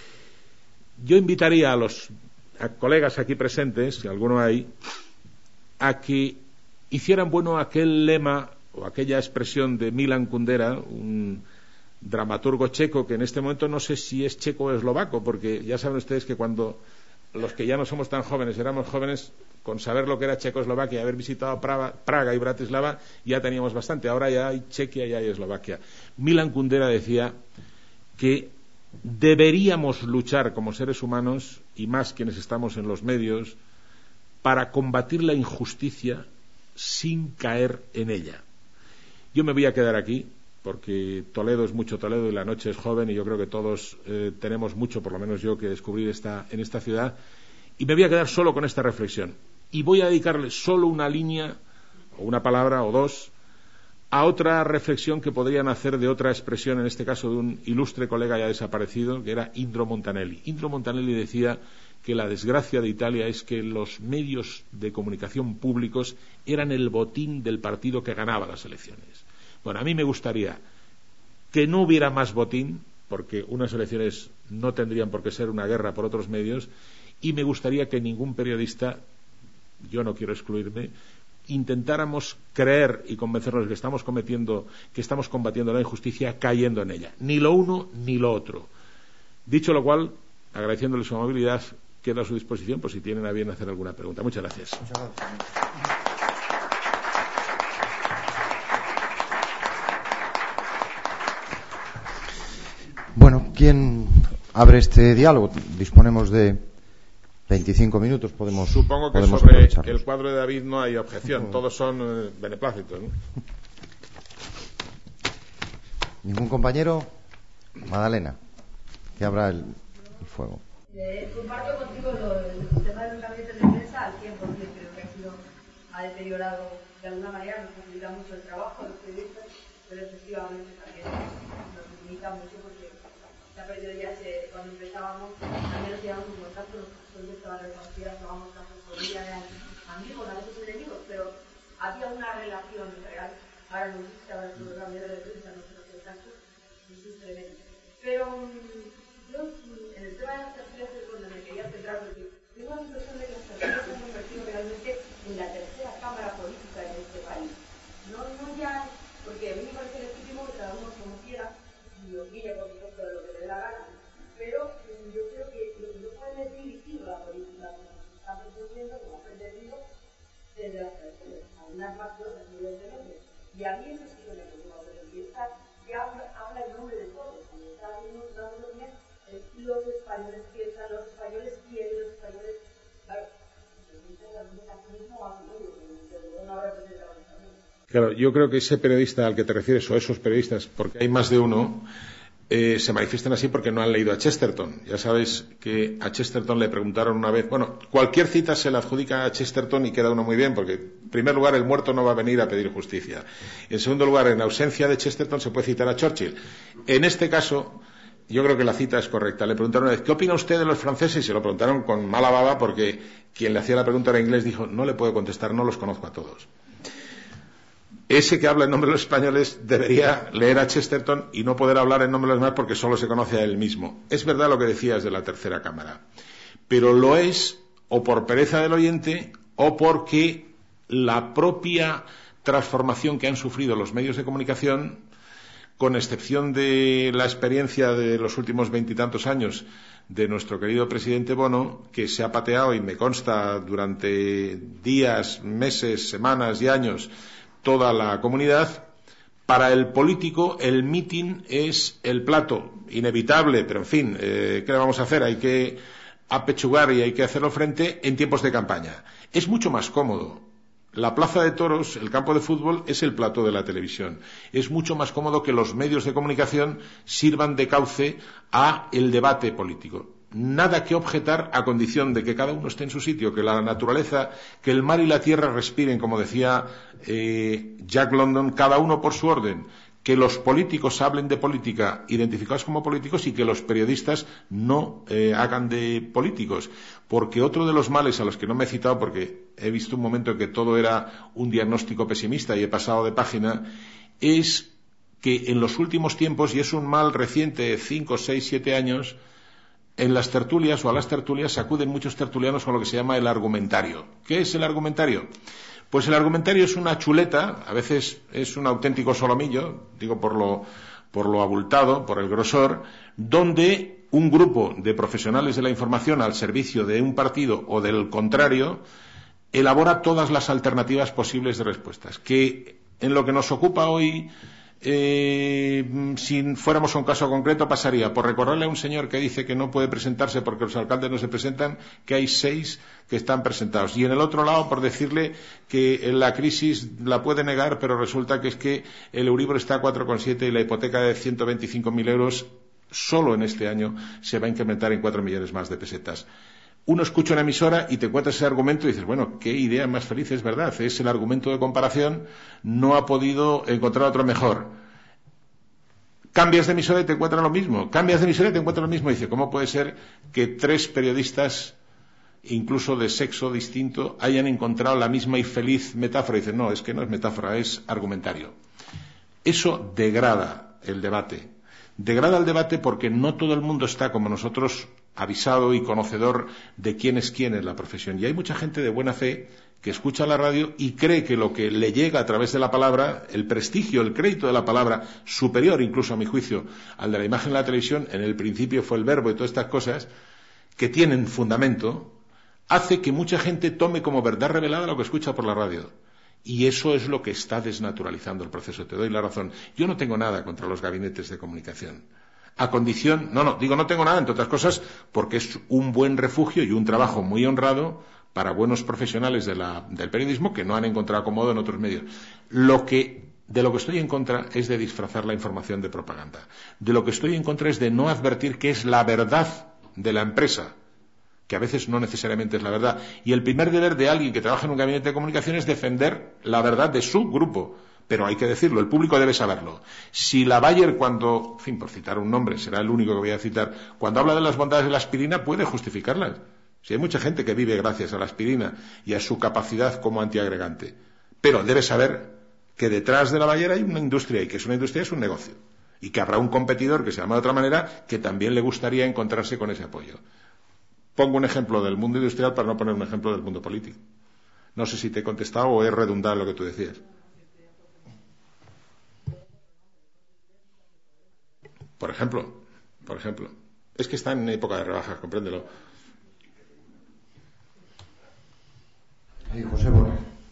Yo invitaría a los a colegas aquí presentes, si alguno hay, a que hicieran bueno aquel lema o aquella expresión de Milan Kundera, un dramaturgo checo, que en este momento no sé si es checo o eslovaco, porque ya saben ustedes que cuando los que ya no somos tan jóvenes éramos jóvenes, con saber lo que era Checoslovaquia y haber visitado Praga, Praga y Bratislava ya teníamos bastante. Ahora ya hay Chequia y hay Eslovaquia. Milan Kundera decía que deberíamos luchar como seres humanos, y más quienes estamos en los medios, para combatir la injusticia sin caer en ella. Yo me voy a quedar aquí, porque Toledo es mucho Toledo y la noche es joven, y yo creo que todos eh, tenemos mucho, por lo menos yo, que descubrir esta, en esta ciudad, y me voy a quedar solo con esta reflexión. Y voy a dedicarle solo una línea, o una palabra, o dos, a otra reflexión que podrían hacer de otra expresión, en este caso de un ilustre colega ya desaparecido, que era Indro Montanelli. Indro Montanelli decía que la desgracia de Italia es que los medios de comunicación públicos eran el botín del partido que ganaba las elecciones. Bueno, a mí me gustaría que no hubiera más botín, porque unas elecciones no tendrían por qué ser una guerra por otros medios, y me gustaría que ningún periodista, yo no quiero excluirme, intentáramos creer y convencernos de que estamos cometiendo, que estamos combatiendo la injusticia cayendo en ella. Ni lo uno ni lo otro. Dicho lo cual, agradeciéndole su amabilidad, quedo a su disposición por si tienen a bien hacer alguna pregunta. Muchas gracias. Muchas gracias. Bueno, ¿quién abre este diálogo? Disponemos de veinticinco minutos, podemos Supongo que podemos sobre el cuadro de David no hay objeción, todos son eh, beneplácitos, ¿no? ¿Ningún compañero? Magdalena, que abra el, el fuego. Eh, comparto contigo lo, el tema de los gabinetes de prensa al cien por cien, creo que ha sido, ha deteriorado de alguna manera, nos facilita mucho el trabajo a los periodistas, pero efectivamente también nos limita mucho porque se ha perdido ya ese, cuando empezábamos, también nos llevamos en contacto, los profesores estaban reconocidas, hacíamos casos con ella, eran amigos, a veces enemigos, pero había una relación real. Ahora no existe, ahora es los gabinetes de prensa, no sé los contactos, eso es tremendo. Pero yo, en el tema de las tertulias es donde me quería centrar, porque tengo la impresión de que las tertulias se han convertido realmente en la tercera cámara política en este país. No, no ya, porque a mí me parece legítimo que cada uno como quiera, y opine por supuesto de lo que le dé la gana, pero eh, yo creo que lo que no pueden es dirigir la política que nos están pretendiendo, como ha pretendido, desde las tertulias, algunas más que otras, evidentemente. Y a mí eso sí que me preocupa, pero el que está, que habla, habla en nombre de todos, cuando está hablando bien, eh, los españoles piensan, los españoles quieren, los españoles, claro, Claro, yo creo que ese periodista al que te refieres, o esos periodistas, porque hay más de uno, eh, se manifiestan así porque no han leído a Chesterton. Ya sabéis que a Chesterton le preguntaron una vez, bueno, cualquier cita se la adjudica a Chesterton y queda uno muy bien, porque en primer lugar el muerto no va a venir a pedir justicia. En segundo lugar, en ausencia de Chesterton se puede citar a Churchill. En este caso, yo creo que la cita es correcta. Le preguntaron una vez, ¿qué opina usted de los franceses? Y se lo preguntaron con mala baba porque quien le hacía la pregunta era inglés. Dijo, no le puedo contestar, no los conozco a todos. Ese que habla en nombre de los españoles debería leer a Chesterton y no poder hablar en nombre de los demás porque solo se conoce a él mismo. Es verdad lo que decías de la tercera cámara, pero lo es o por pereza del oyente o porque la propia transformación que han sufrido los medios de comunicación, con excepción de la experiencia de los últimos veintitantos años de nuestro querido presidente Bono, que se ha pateado, y me consta, durante días, meses, semanas y años, toda la comunidad, para el político el mitin es el plato, inevitable, pero en fin, eh, ¿qué le vamos a hacer? Hay que apechugar y hay que hacerlo frente en tiempos de campaña. Es mucho más cómodo. La plaza de toros, el campo de fútbol, es el plato de la televisión. Es mucho más cómodo que los medios de comunicación sirvan de cauce a el debate político. Nada que objetar a condición de que cada uno esté en su sitio, que la naturaleza, que el mar y la tierra respiren, como decía eh, Jack London, cada uno por su orden, que los políticos hablen de política identificados como políticos y que los periodistas no eh, hagan de políticos. Porque otro de los males a los que no me he citado, porque he visto un momento en que todo era un diagnóstico pesimista y he pasado de página, es que en los últimos tiempos, y es un mal reciente de cinco, seis, siete años, en las tertulias o a las tertulias acuden muchos tertulianos con lo que se llama el argumentario. ¿Qué es el argumentario? Pues el argumentario es una chuleta, a veces es un auténtico solomillo, digo por lo, por lo abultado, por el grosor, donde un grupo de profesionales de la información al servicio de un partido o del contrario elabora todas las alternativas posibles de respuestas, que en lo que nos ocupa hoy, Eh, si fuéramos a un caso concreto, pasaría por recordarle a un señor que dice que no puede presentarse porque los alcaldes no se presentan, que hay seis que están presentados, y en el otro lado por decirle que la crisis la puede negar, pero resulta que es que el Euribor está a cuatro coma siete y la hipoteca de ciento veinticinco mil euros solo en este año se va a incrementar en cuatro millones más de pesetas. Uno escucha una emisora y te encuentras ese argumento y dices, bueno, qué idea más feliz, es verdad, es el argumento de comparación, no ha podido encontrar otro mejor. Cambias de emisora y te encuentras lo mismo, cambias de emisora y te encuentras lo mismo. Y dice, ¿cómo puede ser que tres periodistas, incluso de sexo distinto, hayan encontrado la misma y feliz metáfora? Y dice, no, es que no es metáfora, es argumentario. Eso degrada el debate. Degrada el debate porque no todo el mundo está, como nosotros, avisado y conocedor de quién es quién en la profesión. Y hay mucha gente de buena fe que escucha la radio y cree que lo que le llega a través de la palabra, el prestigio, el crédito de la palabra, superior incluso a mi juicio al de la imagen de la televisión, en el principio fue el verbo y todas estas cosas, que tienen fundamento, hace que mucha gente tome como verdad revelada lo que escucha por la radio. Y eso es lo que está desnaturalizando el proceso. Te doy la razón. Yo no tengo nada contra los gabinetes de comunicación. A condición, no, no, digo no tengo nada, entre otras cosas, porque es un buen refugio y un trabajo muy honrado para buenos profesionales de la, del periodismo que no han encontrado acomodo en otros medios. Lo que, de lo que estoy en contra es de disfrazar la información de propaganda. De lo que estoy en contra es de no advertir que es la verdad de la empresa, que a veces no necesariamente es la verdad. Y el primer deber de alguien que trabaja en un gabinete de comunicación es defender la verdad de su grupo. Pero hay que decirlo, el público debe saberlo. Si la Bayer, cuando, en fin, por citar un nombre, será el único que voy a citar, cuando habla de las bondades de la aspirina, puede justificarlas. Si hay mucha gente que vive gracias a la aspirina y a su capacidad como antiagregante. Pero debe saber que detrás de la Bayer hay una industria, y que es una industria, es un negocio. Y que habrá un competidor que se llama de otra manera, que también le gustaría encontrarse con ese apoyo. Pongo un ejemplo del mundo industrial para no poner un ejemplo del mundo político. No sé si te he contestado o he redundado en lo que tú decías. Por ejemplo, por ejemplo. Es que está en época de rebajas, compréndelo. Y José Bono.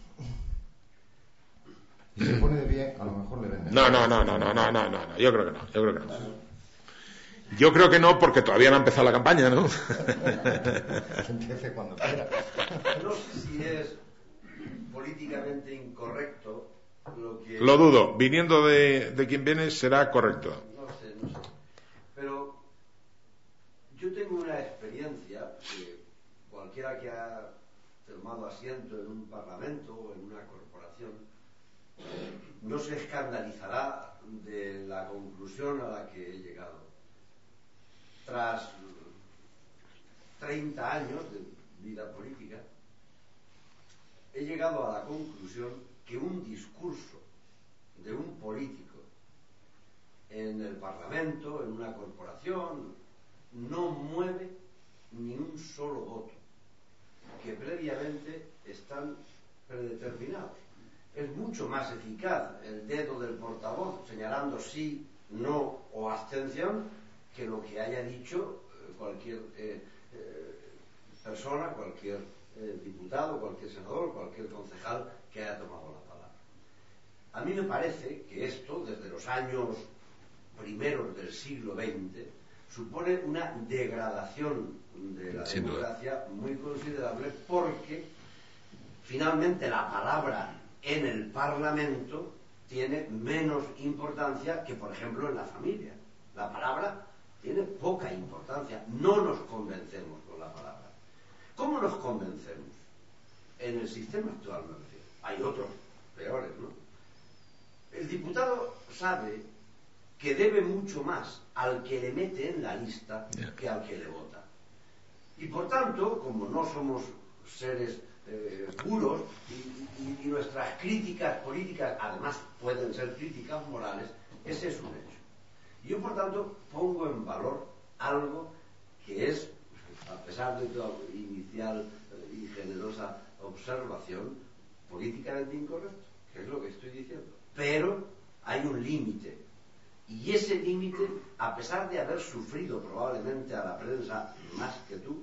Y se pone de pie, a lo mejor le venden. No, no, no, no, no, no, no, no, yo creo que no, yo creo que no. Yo creo que no, porque todavía no ha empezado la campaña, ¿no? Empiece cuando quiera. No sé si es políticamente incorrecto lo que... Lo dudo. Viniendo de, de quien viene será correcto. No sé, no sé. Pero yo tengo una experiencia que cualquiera que ha tomado asiento en un parlamento o en una corporación no se escandalizará de la conclusión a la que he llegado. Tras treinta años de vida política, he llegado a la conclusión que un discurso de un político en el Parlamento, en una corporación, no mueve ni un solo voto, que previamente están predeterminados. Es mucho más eficaz el dedo del portavoz señalando sí, no o abstención que lo que haya dicho cualquier eh, eh, persona, cualquier eh, diputado, cualquier senador, cualquier concejal que haya tomado la palabra. A mí me parece que esto, desde los años primeros del siglo veinte, supone una degradación de la Sin democracia duda. Muy considerable, porque finalmente la palabra en el Parlamento tiene menos importancia que, por ejemplo, en la familia. La palabra tiene poca importancia. No nos convencemos con la palabra. ¿Cómo nos convencemos? En el sistema actual, me refiero. Hay otros peores, ¿no? El diputado sabe que debe mucho más al que le mete en la lista que al que le vota. Y por tanto, como no somos seres eh, puros y, y, y nuestras críticas políticas además pueden ser críticas morales, ese es un hecho. Yo por tanto pongo en valor algo que es, a pesar de tu inicial y generosa observación, políticamente incorrecto, que es lo que estoy diciendo. Pero hay un límite. Y ese límite, a pesar de haber sufrido probablemente a la prensa más que tú...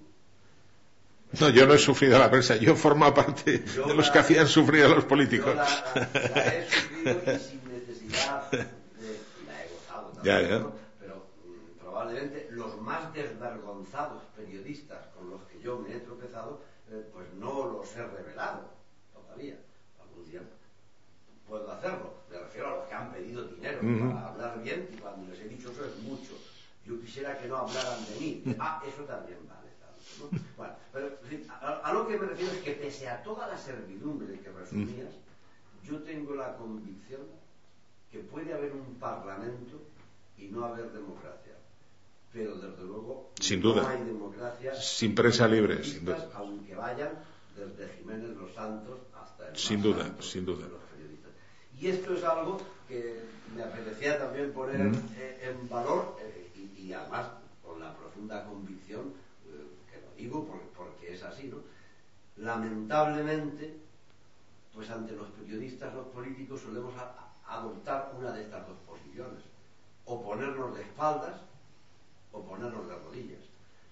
No, yo no he sufrido a la prensa, yo formo parte de los la, que hacían sufrir a los políticos. Yo la, la, la he sufrido y sin necesidad de... Y la he gozado también, ya, ya. ¿no? Pero mm, probablemente los más desvergonzados periodistas con los que yo me he tropezado, eh, pues no los he revelado todavía. Algún día puedo hacerlo. Me refiero a los que han pedido dinero uh-huh. para hablar bien, y cuando les he dicho eso es mucho. Yo quisiera que no hablaran de mí. Ah, eso también vale tanto, ¿no? Bueno, pero en fin, a, a lo que me refiero es que pese a toda la servidumbre que resumías, uh-huh. yo tengo la convicción que puede haber un parlamento y no haber democracia. Pero desde luego sin no duda. hay democracia sin prensa libre, sin duda. Aunque vayan desde Jiménez Los Santos hasta el sin duda, Santos, sin duda. Y esto es algo que me apetecía también poner mm. eh, en valor eh, y, y además con la profunda convicción, eh, que lo digo porque, porque es así, ¿no? Lamentablemente, pues ante los periodistas, los políticos, solemos a, a adoptar una de estas dos posiciones: o ponernos de espaldas o ponernos de rodillas.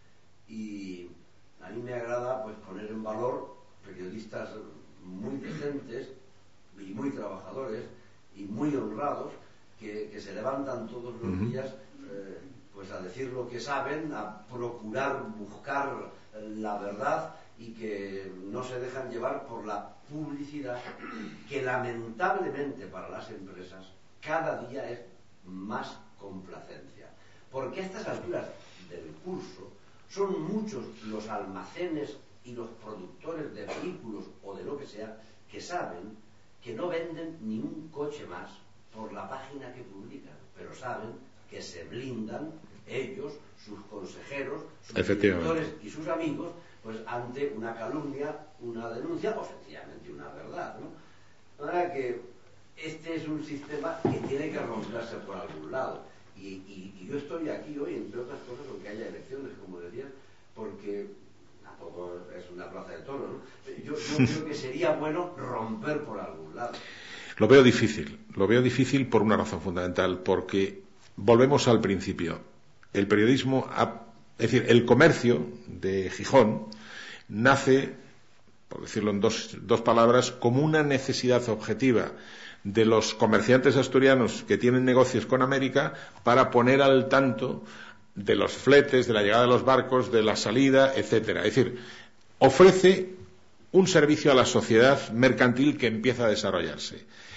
Y a mí me agrada pues poner en valor periodistas muy decentes y muy trabajadores y muy honrados que, que se levantan todos los uh-huh. días eh, pues a decir lo que saben, a procurar buscar la verdad y que no se dejan llevar por la publicidad que lamentablemente para las empresas cada día es más complacencia, porque a estas alturas del curso son muchos los almacenes y los productores de vehículos o de lo que sea que saben que no venden ni un coche más por la página que publican, pero saben que se blindan ellos, sus consejeros, sus directores y sus amigos, pues ante una calumnia, una denuncia o sencillamente una verdad, ¿no? Ahora que este es un sistema que tiene que romperse por algún lado. Y, y, y yo estoy aquí hoy, entre otras cosas, aunque haya elecciones, como decía, porque tampoco es una plaza de toros, ¿no? Yo, yo creo que sería bueno romper por algún lado. Lo veo difícil, lo veo difícil por una razón fundamental, porque volvemos al principio. El periodismo, ha, es decir, el comercio de Gijón nace, por decirlo en dos, dos palabras, como una necesidad objetiva de los comerciantes asturianos que tienen negocios con América para poner al tanto de los fletes, de la llegada de los barcos, de la salida, etcétera. Es decir, ofrece un servicio a la sociedad mercantil que empieza a desarrollarse.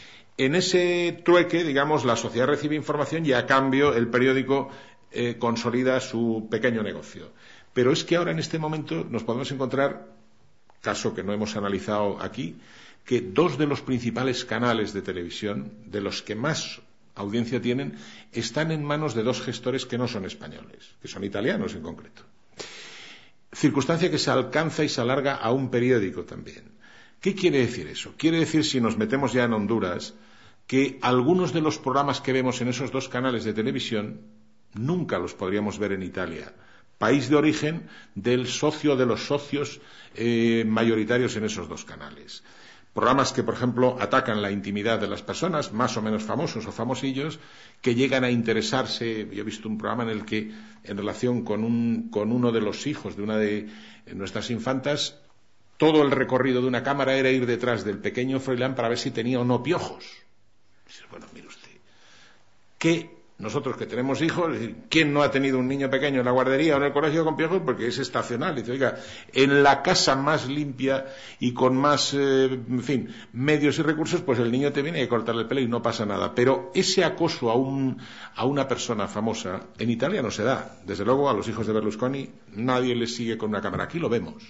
en ese trueque, digamos, la sociedad recibe información y a cambio el periódico eh, consolida su pequeño negocio. Pero es que ahora en este momento nos podemos encontrar, caso que no hemos analizado aquí, que dos de los principales canales de televisión, de los que más audiencia tienen, están en manos de dos gestores que no son españoles, que son italianos en concreto. Circunstancia que se alcanza y se alarga a un periódico también. ¿Qué quiere decir eso? Quiere decir, si nos metemos ya en Honduras, que algunos de los programas que vemos en esos dos canales de televisión nunca los podríamos ver en Italia, país de origen del socio de los socios eh, mayoritarios en esos dos canales. Programas que, por ejemplo, atacan la intimidad de las personas, más o menos famosos o famosillos, que llegan a interesarse. Yo he visto un programa en el que, en relación con, un, con uno de los hijos de una de nuestras infantas, todo el recorrido de una cámara era ir detrás del pequeño Froilán para ver si tenía o no piojos. Bueno, mire usted, ¿qué? Nosotros que tenemos hijos, ¿quién no ha tenido un niño pequeño en la guardería o en el colegio con piojos? Porque es estacional. Dice, oiga, en la casa más limpia y con más, eh, en fin, medios y recursos, pues el niño te viene a cortarle el pelo y no pasa nada. Pero ese acoso a, un, a una persona famosa en Italia no se da. Desde luego a los hijos de Berlusconi nadie les sigue con una cámara. Aquí lo vemos.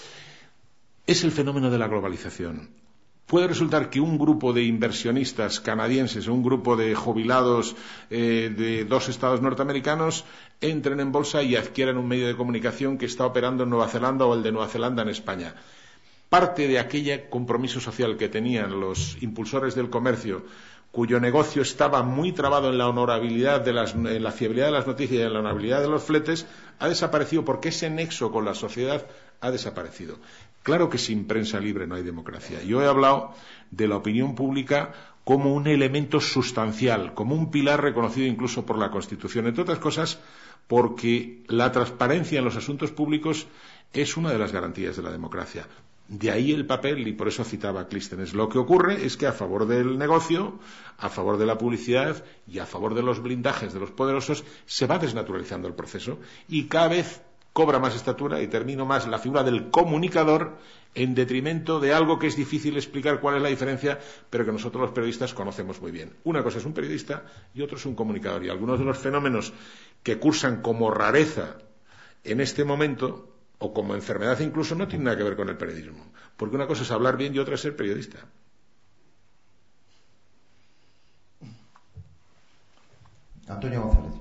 Es el fenómeno de la globalización. Puede resultar que un grupo de inversionistas canadienses o un grupo de jubilados eh, de dos estados norteamericanos entren en bolsa y adquieran un medio de comunicación que está operando en Nueva Zelanda o el de Nueva Zelanda en España. Parte de aquel compromiso social que tenían los impulsores del comercio, cuyo negocio estaba muy trabado en la honorabilidad de las, en la fiabilidad de las noticias y en la honorabilidad de los fletes, ha desaparecido porque ese nexo con la sociedad ha desaparecido. Claro que sin prensa libre no hay democracia. Yo he hablado de la opinión pública como un elemento sustancial, como un pilar reconocido incluso por la Constitución, entre otras cosas porque la transparencia en los asuntos públicos es una de las garantías de la democracia. De ahí el papel, y por eso citaba a Clístenes. Lo que ocurre es que a favor del negocio, a favor de la publicidad y a favor de los blindajes de los poderosos se va desnaturalizando el proceso y cada vez cobra más estatura, y termino más, la figura del comunicador en detrimento de algo que es difícil explicar cuál es la diferencia, pero que nosotros los periodistas conocemos muy bien. Una cosa es un periodista y otro es un comunicador. Y algunos de los fenómenos que cursan como rareza en este momento, o como enfermedad incluso, no tienen nada que ver con el periodismo. Porque una cosa es hablar bien y otra es ser periodista. Antonio González.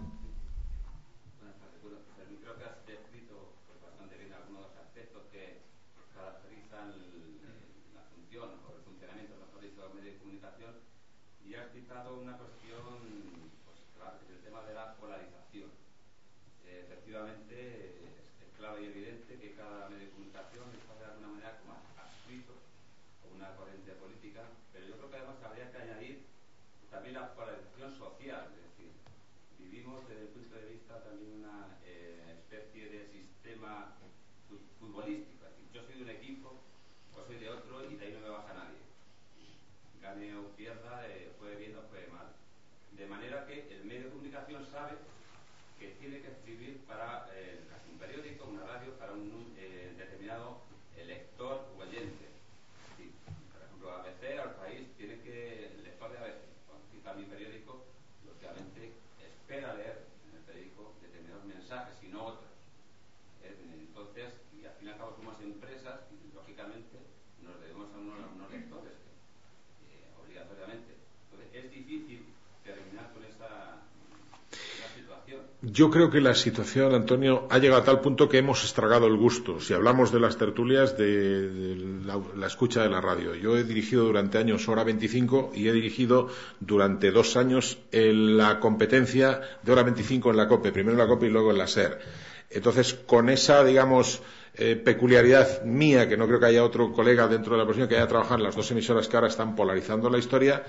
Yo creo que la situación, Antonio, ha llegado a tal punto que hemos estragado el gusto. Si hablamos de las tertulias, de, de la, la escucha de la radio. Yo he dirigido durante años Hora veinticinco y he dirigido durante dos años en la competencia de Hora veinticinco en la COPE. Primero en la COPE y luego en la SER. Entonces, con esa, digamos, eh, peculiaridad mía, que no creo que haya otro colega dentro de la profesión que haya trabajado en las dos emisoras que ahora están polarizando la historia,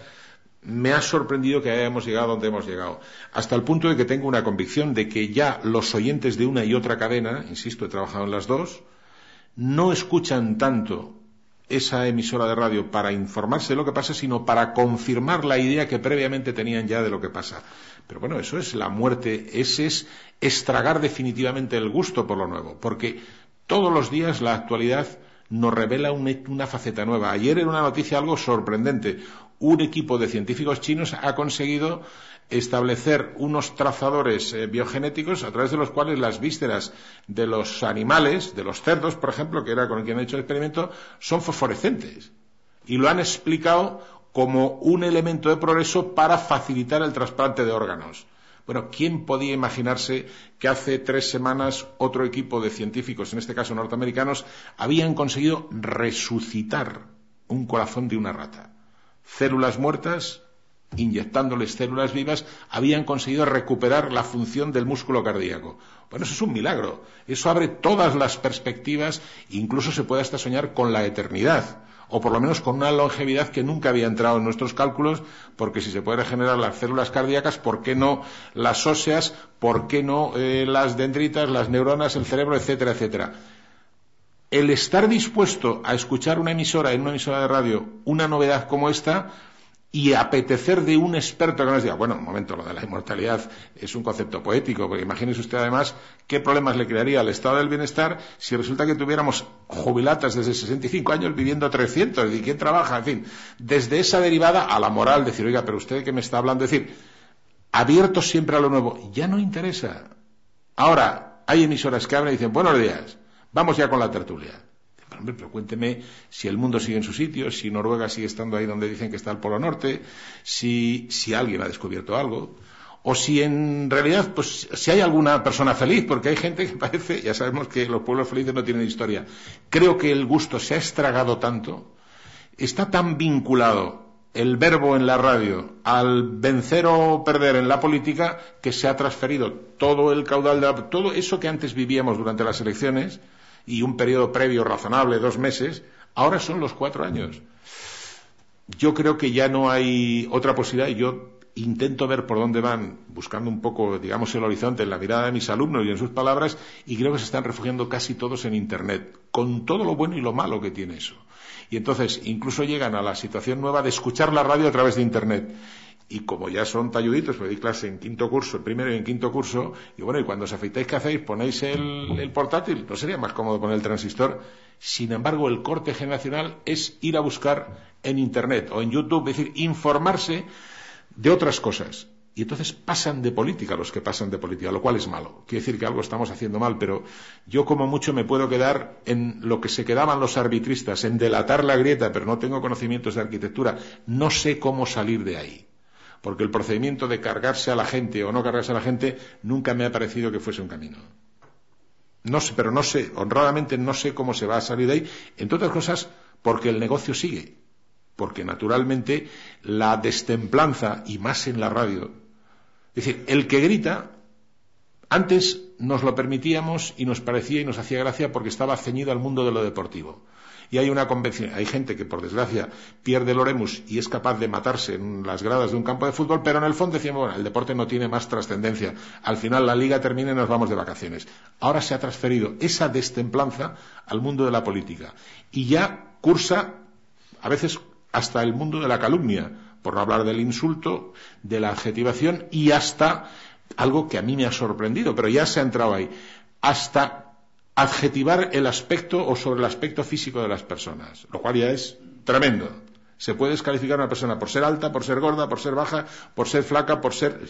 me ha sorprendido que hayamos llegado donde hemos llegado, hasta el punto de que tengo una convicción de que ya los oyentes de una y otra cadena, insisto, he trabajado en las dos, no escuchan tanto esa emisora de radio para informarse de lo que pasa, sino para confirmar la idea que previamente tenían ya de lo que pasa. Pero bueno, eso es la muerte, ese es estragar definitivamente el gusto por lo nuevo, porque todos los días la actualidad nos revela una, una faceta nueva. Ayer era una noticia algo sorprendente. un equipo de científicos chinos ha conseguido establecer unos trazadores eh, biogenéticos a través de los cuales las vísceras de los animales, de los cerdos, por ejemplo, que era con quien han hecho el experimento, son fosforescentes. Y lo han explicado como un elemento de progreso para facilitar el trasplante de órganos. Bueno, ¿quién podía imaginarse que hace tres semanas otro equipo de científicos, en este caso norteamericanos, habían conseguido resucitar un corazón de una rata? Células muertas, inyectándoles células vivas, habían conseguido recuperar la función del músculo cardíaco. Bueno, eso es un milagro. Eso abre todas las perspectivas, incluso se puede hasta soñar con la eternidad, o por lo menos con una longevidad que nunca había entrado en nuestros cálculos, porque si se puede regenerar las células cardíacas, ¿por qué no las óseas? ¿Por qué no eh, las dendritas, las neuronas, el cerebro, etcétera, etcétera? El estar dispuesto a escuchar una emisora, en una emisora de radio, una novedad como esta, y apetecer de un experto que nos diga, bueno, un momento, lo de la inmortalidad es un concepto poético, porque imagínese usted además qué problemas le crearía al estado del bienestar si resulta que tuviéramos jubilatas desde sesenta y cinco años viviendo trescientos, ¿y quién trabaja? En fin, desde esa derivada a la moral, decir, oiga, pero usted que me está hablando, decir, abiertos siempre a lo nuevo, ya no interesa. Ahora, hay emisoras que abren y dicen, buenos días, vamos ya con la tertulia. Hombre, pero cuénteme si el mundo sigue en su sitio, si Noruega sigue estando ahí donde dicen que está el Polo Norte, si, si alguien ha descubierto algo, o si en realidad, pues, si hay alguna persona feliz, porque hay gente que parece, ya sabemos que los pueblos felices no tienen historia. Creo que el gusto se ha estragado tanto, está tan vinculado el verbo en la radio al vencer o perder en la política, que se ha transferido todo el caudal de la, todo eso que antes vivíamos durante las elecciones, y un periodo previo razonable, dos meses, ahora son los cuatro años. Yo creo que ya no hay otra posibilidad, y yo intento ver por dónde van, buscando un poco, digamos, el horizonte en la mirada de mis alumnos y en sus palabras, y creo que se están refugiando casi todos en Internet, con todo lo bueno y lo malo que tiene eso. Y entonces, incluso llegan a la situación nueva de escuchar la radio a través de Internet. Y como ya son talluditos, porque di clase en quinto curso, en primero y en quinto curso, y bueno, y cuando os afeitáis, ¿qué hacéis? ¿Ponéis el, el portátil? ¿No sería más cómodo poner el transistor? Sin embargo, el corte generacional es ir a buscar en Internet o en YouTube, es decir, informarse de otras cosas. Y entonces pasan de política los que pasan de política, lo cual es malo. Quiere decir que algo estamos haciendo mal, pero yo como mucho me puedo quedar en lo que se quedaban los arbitristas, en delatar la grieta, pero no tengo conocimientos de arquitectura, no sé cómo salir de ahí. Porque el procedimiento de cargarse a la gente o no cargarse a la gente nunca me ha parecido que fuese un camino. No sé, pero no sé, honradamente no sé cómo se va a salir de ahí, entre otras cosas porque el negocio sigue, porque naturalmente la destemplanza, y más en la radio, es decir, el que grita, antes nos lo permitíamos y nos parecía y nos hacía gracia porque estaba ceñido al mundo de lo deportivo. Y hay una convención, hay gente que por desgracia pierde el oremus y es capaz de matarse en las gradas de un campo de fútbol, pero en el fondo decimos, bueno, el deporte no tiene más trascendencia, al final la liga termina y nos vamos de vacaciones. Ahora se ha transferido esa destemplanza al mundo de la política y ya cursa a veces hasta el mundo de la calumnia, por no hablar del insulto, de la adjetivación y hasta algo que a mí me ha sorprendido, pero ya se ha entrado ahí, hasta adjetivar el aspecto o sobre el aspecto físico de las personas, lo cual ya es tremendo. Se puede descalificar a una persona por ser alta, por ser gorda, por ser baja, por ser flaca, por ser...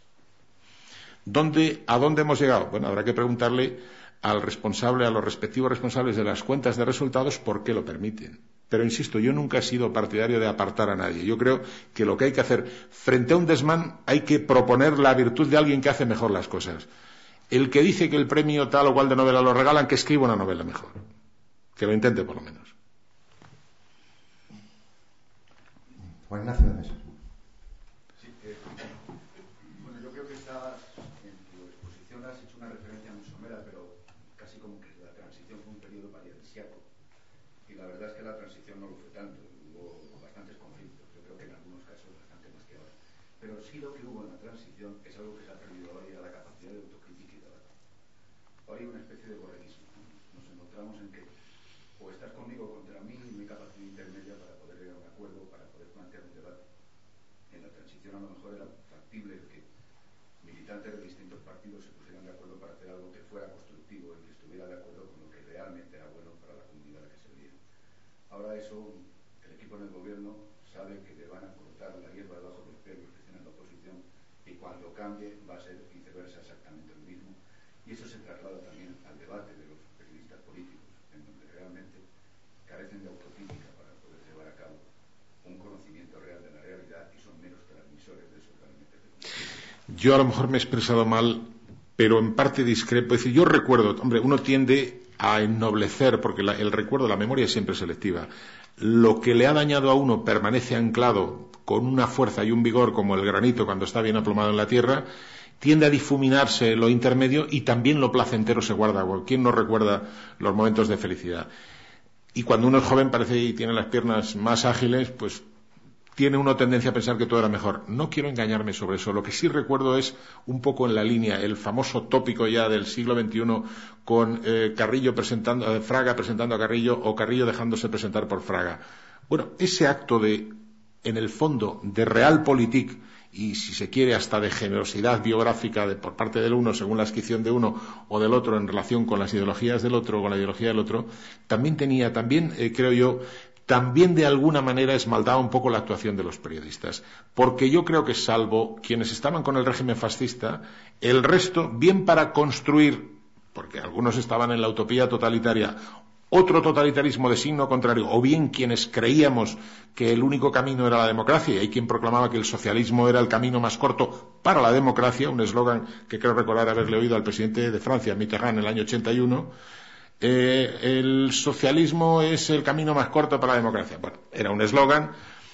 ¿Dónde, ¿A dónde hemos llegado? Bueno, habrá que preguntarle al responsable, a los respectivos responsables de las cuentas de resultados por qué lo permiten. Pero insisto, yo nunca he sido partidario de apartar a nadie. Yo creo que lo que hay que hacer frente a un desmán hay que proponer la virtud de alguien que hace mejor las cosas. El que dice que el premio tal o cual de novela lo regalan, que escriba una novela mejor. Que lo intente por lo menos. Juan Ignacio de Mesa. Sí, eh, bueno, yo creo que estás, en tu exposición has hecho una referencia muy somera, pero casi como que la transición fue un periodo paradisíaco. Y la verdad es que la transición no lo fue tanto. Hubo bastantes conflictos, yo creo que en algunos casos bastante más que ahora. Pero sí lo que hubo en la transición es algo que se ha perdido ahora y era la capacidad de autocrítica y debate. Ahora hay una especie de borreguismo. Nos encontramos en que o estás conmigo contra mí y mi capacidad intermedia para poder llegar a un acuerdo, para poder plantear un debate. En la transición a lo mejor era factible que militantes de distintos partidos se pusieran de acuerdo para hacer algo que fuera constructivo y que estuviera de acuerdo con lo que realmente era bueno para la comunidad a la que servía. Ahora eso, el equipo en el gobierno sabe que le van a cortar la hierba debajo de los pies los que estén en la oposición, y cuando cambie va a ser viceversa exactamente lo mismo. Y eso se traslada también al debate de los periodistas políticos, en donde realmente carecen de autocrítica para poder llevar a cabo un conocimiento real de la realidad y son meros transmisores de esos gabinete de comunicación. Yo a lo mejor me he expresado mal, pero en parte discrepo. Es decir, yo recuerdo, hombre, uno tiende a ennoblecer, porque la, el recuerdo, la memoria es siempre selectiva. Lo que le ha dañado a uno permanece anclado con una fuerza y un vigor como el granito cuando está bien aplomado en la tierra. Tiende a difuminarse lo intermedio y también lo placentero se guarda. ¿Quién no recuerda los momentos de felicidad? Y cuando uno es joven parece y tiene las piernas más ágiles, pues tiene uno tendencia a pensar que todo era mejor. No quiero engañarme sobre eso. Lo que sí recuerdo es un poco en la línea, el famoso tópico ya del siglo veintiuno con eh, Carrillo presentando, eh, Fraga presentando a Carrillo o Carrillo dejándose presentar por Fraga. Bueno, ese acto de, en el fondo, de realpolitik y, si se quiere, hasta de generosidad biográfica de, por parte del uno, según la adscripción de uno o del otro en relación con las ideologías del otro o con la ideología del otro, también tenía, también eh, creo yo, también de alguna manera esmaldaba un poco la actuación de los periodistas. Porque yo creo que salvo quienes estaban con el régimen fascista, el resto, bien para construir, porque algunos estaban en la utopía totalitaria, otro totalitarismo de signo contrario, o bien quienes creíamos que el único camino era la democracia, y hay quien proclamaba que el socialismo era el camino más corto para la democracia, un eslogan que creo recordar haberle oído al presidente de Francia, Mitterrand, en el año ochenta y uno, Eh, el socialismo es el camino más corto para la democracia. Bueno, era un eslogan.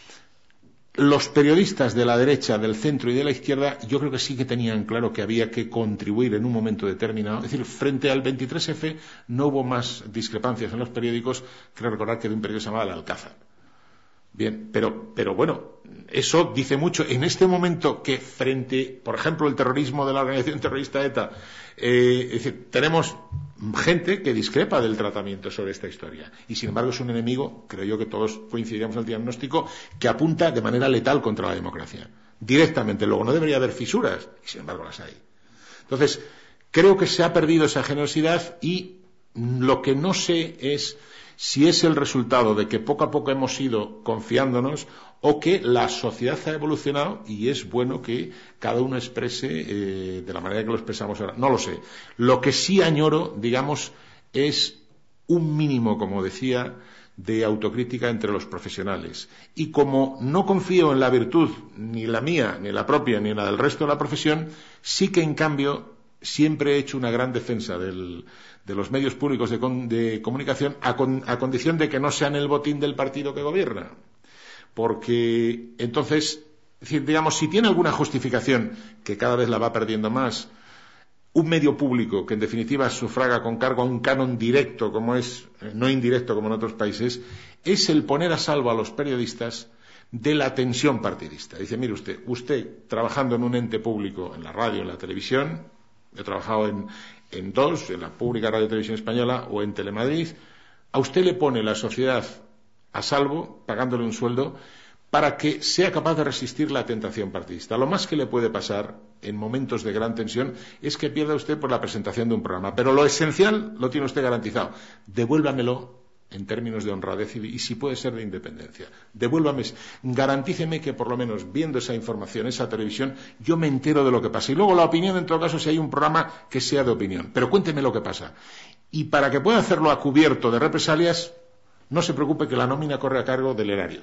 Los periodistas de la derecha, del centro y de la izquierda, yo creo que sí que tenían claro que había que contribuir en un momento determinado. Es decir, frente al veintitrés efe no hubo más discrepancias en los periódicos, creo recordar que de un periódico llamado El Alcázar. Bien, pero, pero bueno, eso dice mucho. En este momento que frente, por ejemplo, el terrorismo de la organización terrorista ETA, eh, es decir, tenemos gente que discrepa del tratamiento sobre esta historia. Y sin embargo es un enemigo, creo yo que todos coincidiríamos en el diagnóstico, que apunta de manera letal contra la democracia. Directamente. Luego no debería haber fisuras, y sin embargo las hay. Entonces, creo que se ha perdido esa generosidad y lo que no sé es si es el resultado de que poco a poco hemos ido confiándonos o que la sociedad ha evolucionado y es bueno que cada uno exprese eh, de la manera que lo expresamos ahora. No lo sé. Lo que sí añoro, digamos, es un mínimo, como decía, de autocrítica entre los profesionales. Y como no confío en la virtud, ni la mía, ni la propia, ni en la del resto de la profesión, sí que en cambio siempre he hecho una gran defensa del, de los medios públicos de, con, de comunicación a, con, a condición de que no sean el botín del partido que gobierna. Porque entonces, digamos, si tiene alguna justificación, que cada vez la va perdiendo más, un medio público que en definitiva sufraga con cargo a un canon directo, como es, no indirecto como en otros países, es el poner a salvo a los periodistas de la tensión partidista. Dice, mire usted, usted trabajando en un ente público, en la radio, en la televisión, he trabajado en, en dos, en la Pública Radio y Televisión Española o en Telemadrid, a usted le pone la sociedad a salvo, pagándole un sueldo, para que sea capaz de resistir la tentación partidista. Lo más que le puede pasar en momentos de gran tensión es que pierda usted por la presentación de un programa. Pero lo esencial lo tiene usted garantizado. Devuélvamelo en términos de honradez y, y si puede ser de independencia. Devuélvame, garantíceme que por lo menos viendo esa información, esa televisión, yo me entero de lo que pasa. Y luego la opinión, en todo caso, si hay un programa que sea de opinión. Pero cuénteme lo que pasa. Y para que pueda hacerlo a cubierto de represalias, no se preocupe que la nómina corre a cargo del erario.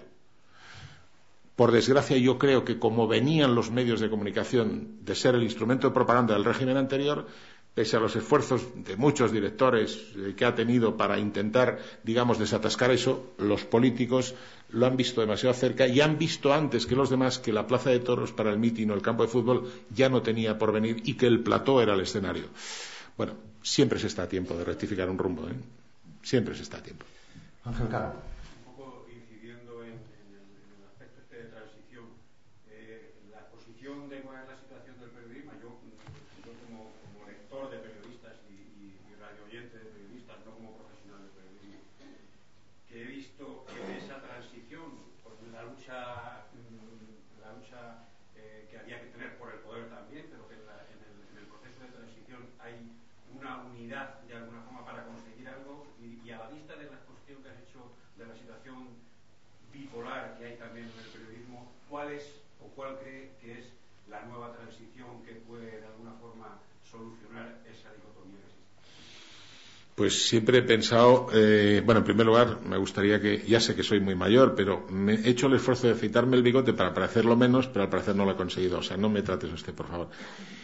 Por desgracia, yo creo que como venían los medios de comunicación de ser el instrumento de propaganda del régimen anterior, pese a los esfuerzos de muchos directores que ha tenido para intentar, digamos, desatascar eso, los políticos lo han visto demasiado cerca y han visto antes que los demás que la plaza de toros para el mitin o el campo de fútbol ya no tenía por venir y que el plató era el escenario. Bueno, siempre se está a tiempo de rectificar un rumbo, ¿eh? Siempre se está a tiempo. Ángel Caro. Un poco incidiendo en, en, el, en el aspecto este de transición, eh, la exposición de cuál es la situación del periodismo, yo, yo como, como lector de periodistas y, y, y radio oyente de periodistas, no como profesional de periodismo, que he visto que en esa transición, pues la lucha, la lucha eh, que había que tener por el poder también, pero que en, la, en, el, en el proceso de transición hay una unidad de alguna forma para conseguir algo y, y a la vista de la exposición que has hecho de la situación bipolar que hay también en el periodismo, ¿cuál es o cuál cree que es la nueva transición que puede de alguna forma solucionar esa dicotomía que existe? Pues siempre he pensado, eh, bueno, en primer lugar, me gustaría que, ya sé que soy muy mayor, pero me he hecho el esfuerzo de afeitarme el bigote para parecerlo menos, pero al parecer no lo he conseguido. O sea, no me trates usted, por favor.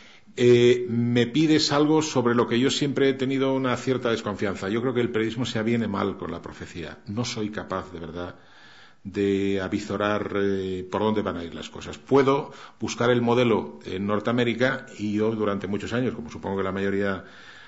Eh, me pides algo sobre lo que yo siempre he tenido una cierta desconfianza. Yo creo que el periodismo se aviene mal con la profecía. No soy capaz, de verdad, de avizorar eh, por dónde van a ir las cosas. Puedo buscar el modelo en Norteamérica y yo durante muchos años, como supongo que la mayoría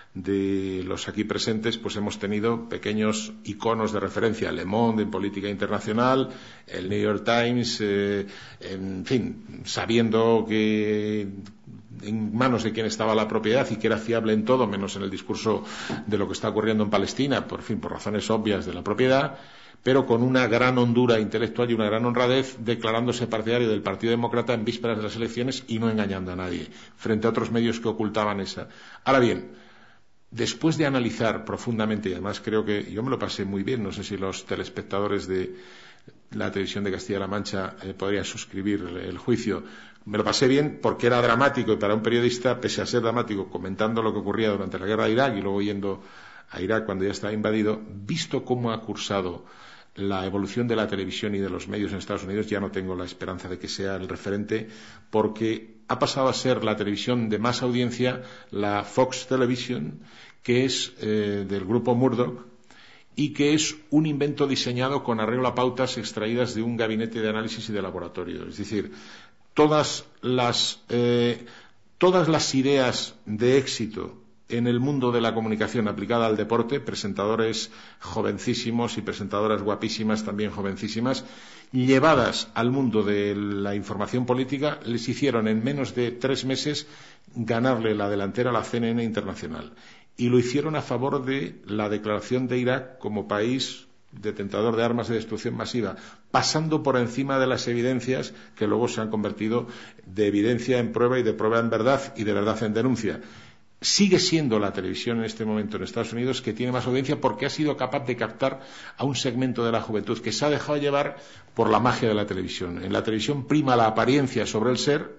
de los aquí presentes, pues hemos tenido pequeños iconos de referencia, Le Monde en política internacional, el New York Times, eh, en fin, sabiendo que en manos de quien estaba la propiedad y que era fiable en todo, menos en el discurso de lo que está ocurriendo en Palestina, por fin, por razones obvias de la propiedad, pero con una gran hondura intelectual y una gran honradez, declarándose partidario del Partido Demócrata en vísperas de las elecciones y no engañando a nadie, frente a otros medios que ocultaban esa. Ahora bien, después de analizar profundamente, y además creo que yo me lo pasé muy bien, no sé si los telespectadores de la televisión de Castilla-La Mancha eh, podrían suscribir el, el juicio, me lo pasé bien porque era dramático y para un periodista, pese a ser dramático, comentando lo que ocurría durante la guerra de Irak y luego yendo a Irak cuando ya estaba invadido, visto cómo ha cursado la evolución de la televisión y de los medios en Estados Unidos, ya no tengo la esperanza de que sea el referente, porque ha pasado a ser la televisión de más audiencia, la Fox Television, que es eh, del grupo Murdoch, y que es un invento diseñado con arreglo a pautas extraídas de un gabinete de análisis y de laboratorio. Es decir, todas las, eh, todas las ideas de éxito en el mundo de la comunicación aplicada al deporte, presentadores jovencísimos y presentadoras guapísimas también jovencísimas, llevadas al mundo de la información política, les hicieron en menos de tres meses ganarle la delantera a la C N N internacional. Y lo hicieron a favor de la declaración de Irak como país detentor de armas de destrucción masiva, pasando por encima de las evidencias que luego se han convertido de evidencia en prueba y de prueba en verdad y de verdad en denuncia. Sigue siendo la televisión en este momento en Estados Unidos que tiene más audiencia porque ha sido capaz de captar a un segmento de la juventud que se ha dejado llevar por la magia de la televisión. En la televisión prima la apariencia sobre el ser.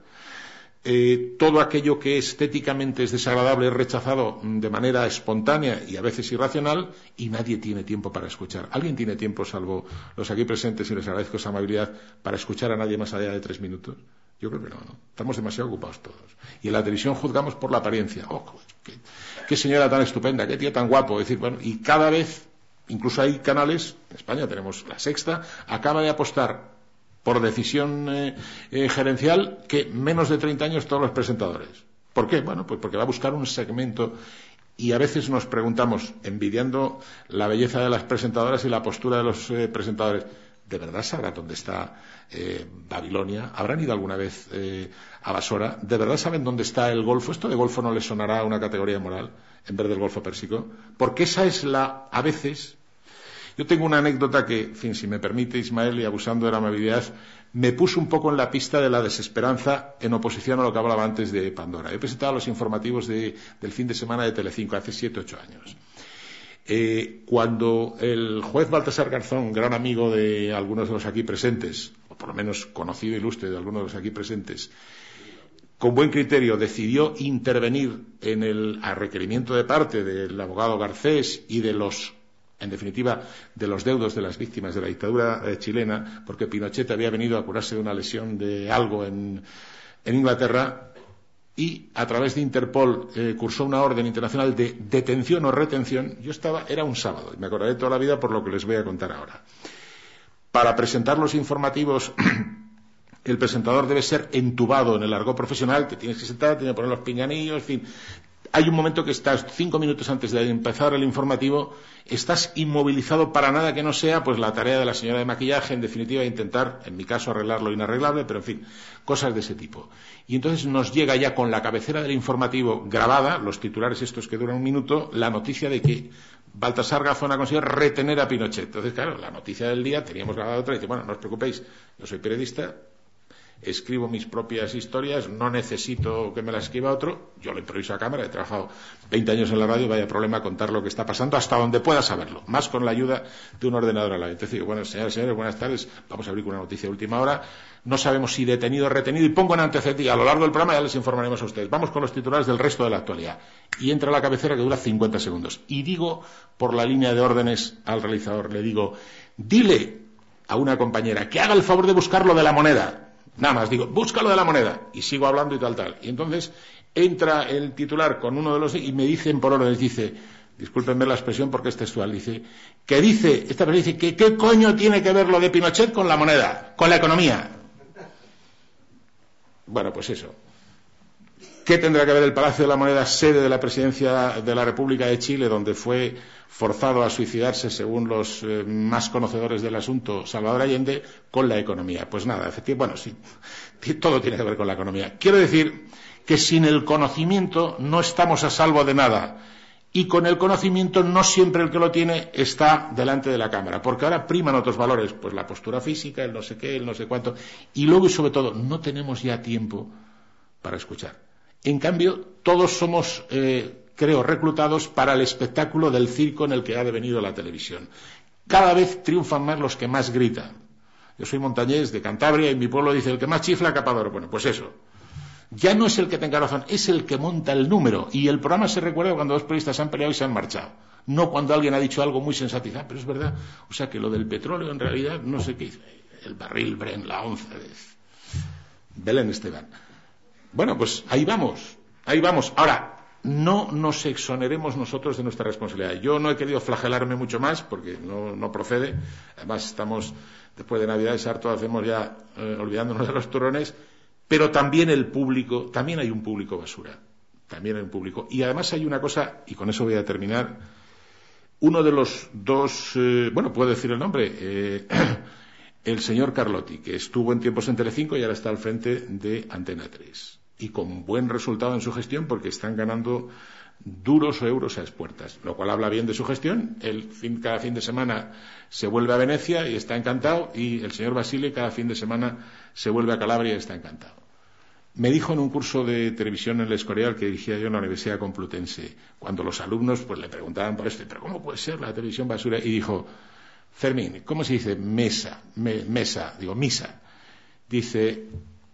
Eh, todo aquello que estéticamente es desagradable es rechazado de manera espontánea y a veces irracional y nadie tiene tiempo para escuchar. ¿Alguien tiene tiempo, salvo los aquí presentes, y les agradezco esa amabilidad, para escuchar a nadie más allá de tres minutos? Yo creo que no, ¿no? Estamos demasiado ocupados todos. Y en la televisión juzgamos por la apariencia. ¡Oh, qué, qué señora tan estupenda! ¡Qué tío tan guapo! Es decir, bueno, y cada vez, incluso hay canales, en España tenemos La Sexta, acaba de apostar por decisión eh, eh, gerencial que menos de treinta años todos los presentadores. ¿Por qué? Bueno, pues porque va a buscar un segmento y a veces nos preguntamos, envidiando la belleza de las presentadoras y la postura de los eh, presentadores, ¿de verdad sabrán dónde está eh, Babilonia? ¿Habrán ido alguna vez eh, a Basora? ¿De verdad saben dónde está el Golfo? ¿Esto de Golfo no les sonará a una categoría moral en vez del Golfo Pérsico? Porque esa es la, a veces... Yo tengo una anécdota que, en fin, si me permite, Ismael, y abusando de la amabilidad, me puso un poco en la pista de la desesperanza en oposición a lo que hablaba antes de Pandora. He presentado los informativos de, del fin de semana de Telecinco hace siete, ocho años. Eh, cuando el juez Baltasar Garzón, gran amigo de algunos de los aquí presentes, o por lo menos conocido e ilustre de algunos de los aquí presentes, con buen criterio decidió intervenir en el a requerimiento de parte del abogado Garcés y de los, en definitiva, de los deudos de las víctimas de la dictadura eh, chilena, porque Pinochet había venido a curarse de una lesión de algo en, en Inglaterra, y a través de Interpol eh, cursó una orden internacional de detención o retención. Yo estaba, era un sábado, y me acordaré toda la vida por lo que les voy a contar ahora. Para presentar los informativos, el presentador debe ser entubado en el argot profesional, te tienes que sentar, tienes que poner los pinganillos, en fin. Hay un momento que estás cinco minutos antes de empezar el informativo, estás inmovilizado para nada que no sea pues la tarea de la señora de maquillaje, en definitiva intentar, en mi caso, arreglar lo inarreglable, pero en fin, cosas de ese tipo. Y entonces nos llega ya con la cabecera del informativo grabada, los titulares estos que duran un minuto, la noticia de que Baltasar Garzón ha conseguido retener a Pinochet. Entonces, claro, la noticia del día, teníamos grabada otra, y dice, bueno, no os preocupéis, yo soy periodista, escribo mis propias historias, no necesito que me las escriba otro, yo lo improviso a cámara, he trabajado veinte años en la radio, vaya problema contar lo que está pasando hasta donde pueda saberlo, más con la ayuda de un ordenador a la vez. Entonces digo, bueno, señores, señores, buenas tardes, vamos a abrir con una noticia de última hora, no sabemos si detenido o retenido, y pongo en antecedente, y a lo largo del programa ya les informaremos a ustedes. Vamos con los titulares del resto de la actualidad. Y entra la cabecera que dura cincuenta segundos. Y digo, por la línea de órdenes al realizador, le digo, dile a una compañera que haga el favor de buscar lo de la moneda. Nada más, digo, búscalo de la moneda. Y sigo hablando y tal, tal. Y entonces entra el titular con uno de los... y me dicen por órdenes, dice, discúlpenme la expresión porque es textual, dice, que dice, esta persona dice, que qué coño tiene que ver lo de Pinochet con la moneda, con la economía. Bueno, pues eso. ¿Qué tendrá que ver el Palacio de la Moneda, sede de la Presidencia de la República de Chile, donde fue forzado a suicidarse, según los eh, más conocedores del asunto, Salvador Allende, con la economía? Pues nada, efectivamente, bueno, sí, todo tiene que ver con la economía. Quiero decir que sin el conocimiento no estamos a salvo de nada. Y con el conocimiento no siempre el que lo tiene está delante de la cámara, porque ahora priman otros valores, pues la postura física, el no sé qué, el no sé cuánto, y luego y sobre todo no tenemos ya tiempo para escuchar. En cambio, todos somos, eh, creo, reclutados para el espectáculo del circo en el que ha devenido la televisión. Cada vez triunfan más los que más gritan. Yo soy montañés de Cantabria y mi pueblo dice, el que más chifla, capador. Bueno, pues eso. Ya no es el que tenga razón, es el que monta el número. Y el programa se recuerda cuando dos periodistas se han peleado y se han marchado. No cuando alguien ha dicho algo muy sensatizado, pero es verdad. O sea que lo del petróleo en realidad, no sé qué dice. El barril, Bren, la onza de Belén Esteban. Bueno, pues ahí vamos, ahí vamos. Ahora, no nos exoneremos nosotros de nuestra responsabilidad. Yo no he querido flagelarme mucho más porque no, no procede. Además estamos, después de Navidades, harto hacemos ya, eh, olvidándonos de los turrones. Pero también el público, también hay un público basura, también hay un público. Y además hay una cosa, y con eso voy a terminar, uno de los dos, eh, bueno, puedo decir el nombre, eh, el señor Carlotti, que estuvo en tiempos en Telecinco y ahora está al frente de Antena tres. Y con buen resultado en su gestión porque están ganando duros o euros a expuertas, lo cual habla bien de su gestión. El fin, cada fin de semana se vuelve a Venecia y está encantado, y el señor Basile cada fin de semana se vuelve a Calabria y está encantado. Me dijo en un curso de televisión en el Escorial que dirigía yo en la Universidad Complutense, cuando los alumnos pues le preguntaban por esto, pero ¿cómo puede ser la televisión basura? Y dijo, Fermín, ¿cómo se dice mesa? Me, mesa, digo, misa. Dice,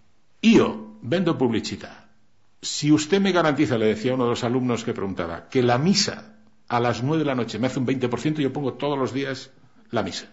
io vendo pubblicità. Si usted me garantiza, le decía uno de los alumnos que preguntaba, que la misa a las nueve de la noche me hace un veinte por ciento, yo pongo todos los días la misa.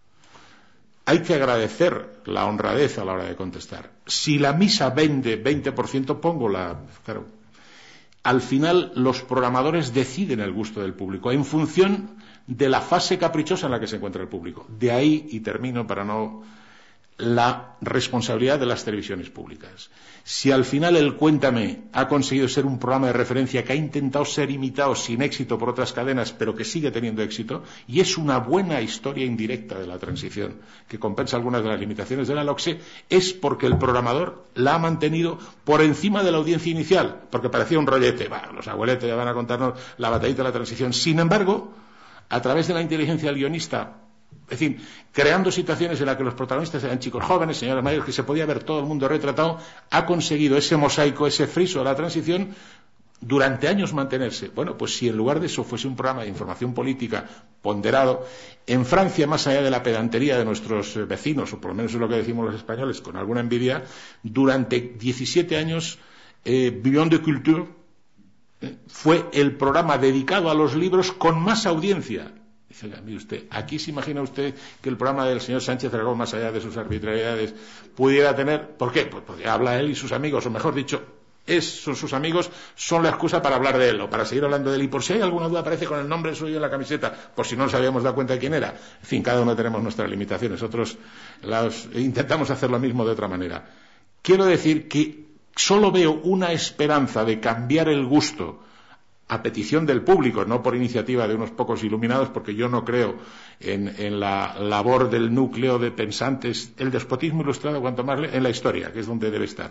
Hay que agradecer la honradez a la hora de contestar. Si la misa vende veinte por ciento, pongo la... Claro. Al final, los programadores deciden el gusto del público en función de la fase caprichosa en la que se encuentra el público. De ahí, y termino para no... la responsabilidad de las televisiones públicas. Si al final el Cuéntame ha conseguido ser un programa de referencia que ha intentado ser imitado sin éxito por otras cadenas, pero que sigue teniendo éxito, y es una buena historia indirecta de la transición, que compensa algunas de las limitaciones de la LOCSE, es porque el programador la ha mantenido por encima de la audiencia inicial, porque parecía un rollete. Bah, los abueletes ya van a contarnos la batallita de la transición. Sin embargo, a través de la inteligencia del guionista, es decir, creando situaciones en las que los protagonistas eran chicos jóvenes, señores mayores, que se podía ver todo el mundo retratado, ha conseguido ese mosaico, ese friso de la transición, durante años mantenerse. Bueno, pues si en lugar de eso fuese un programa de información política ponderado, en Francia, más allá de la pedantería de nuestros vecinos, o por lo menos es lo que decimos los españoles con alguna envidia, durante diecisiete años, eh, Beyond the Culture eh, fue el programa dedicado a los libros con más audiencia. Dice, mire usted, aquí se imagina usted que el programa del señor Sánchez Dragón, más allá de sus arbitrariedades, pudiera tener, ¿por qué? Pues porque habla él y sus amigos, o mejor dicho, es, son sus amigos, son la excusa para hablar de él, o para seguir hablando de él, y por si hay alguna duda aparece con el nombre suyo en la camiseta, por si no nos habíamos dado cuenta de quién era. En fin, cada uno tenemos nuestras limitaciones, nosotros las, intentamos hacer lo mismo de otra manera. Quiero decir que solo veo una esperanza de cambiar el gusto a petición del público, no por iniciativa de unos pocos iluminados, porque yo no creo en, en la labor del núcleo de pensantes, el despotismo ilustrado cuanto más en la historia, que es donde debe estar.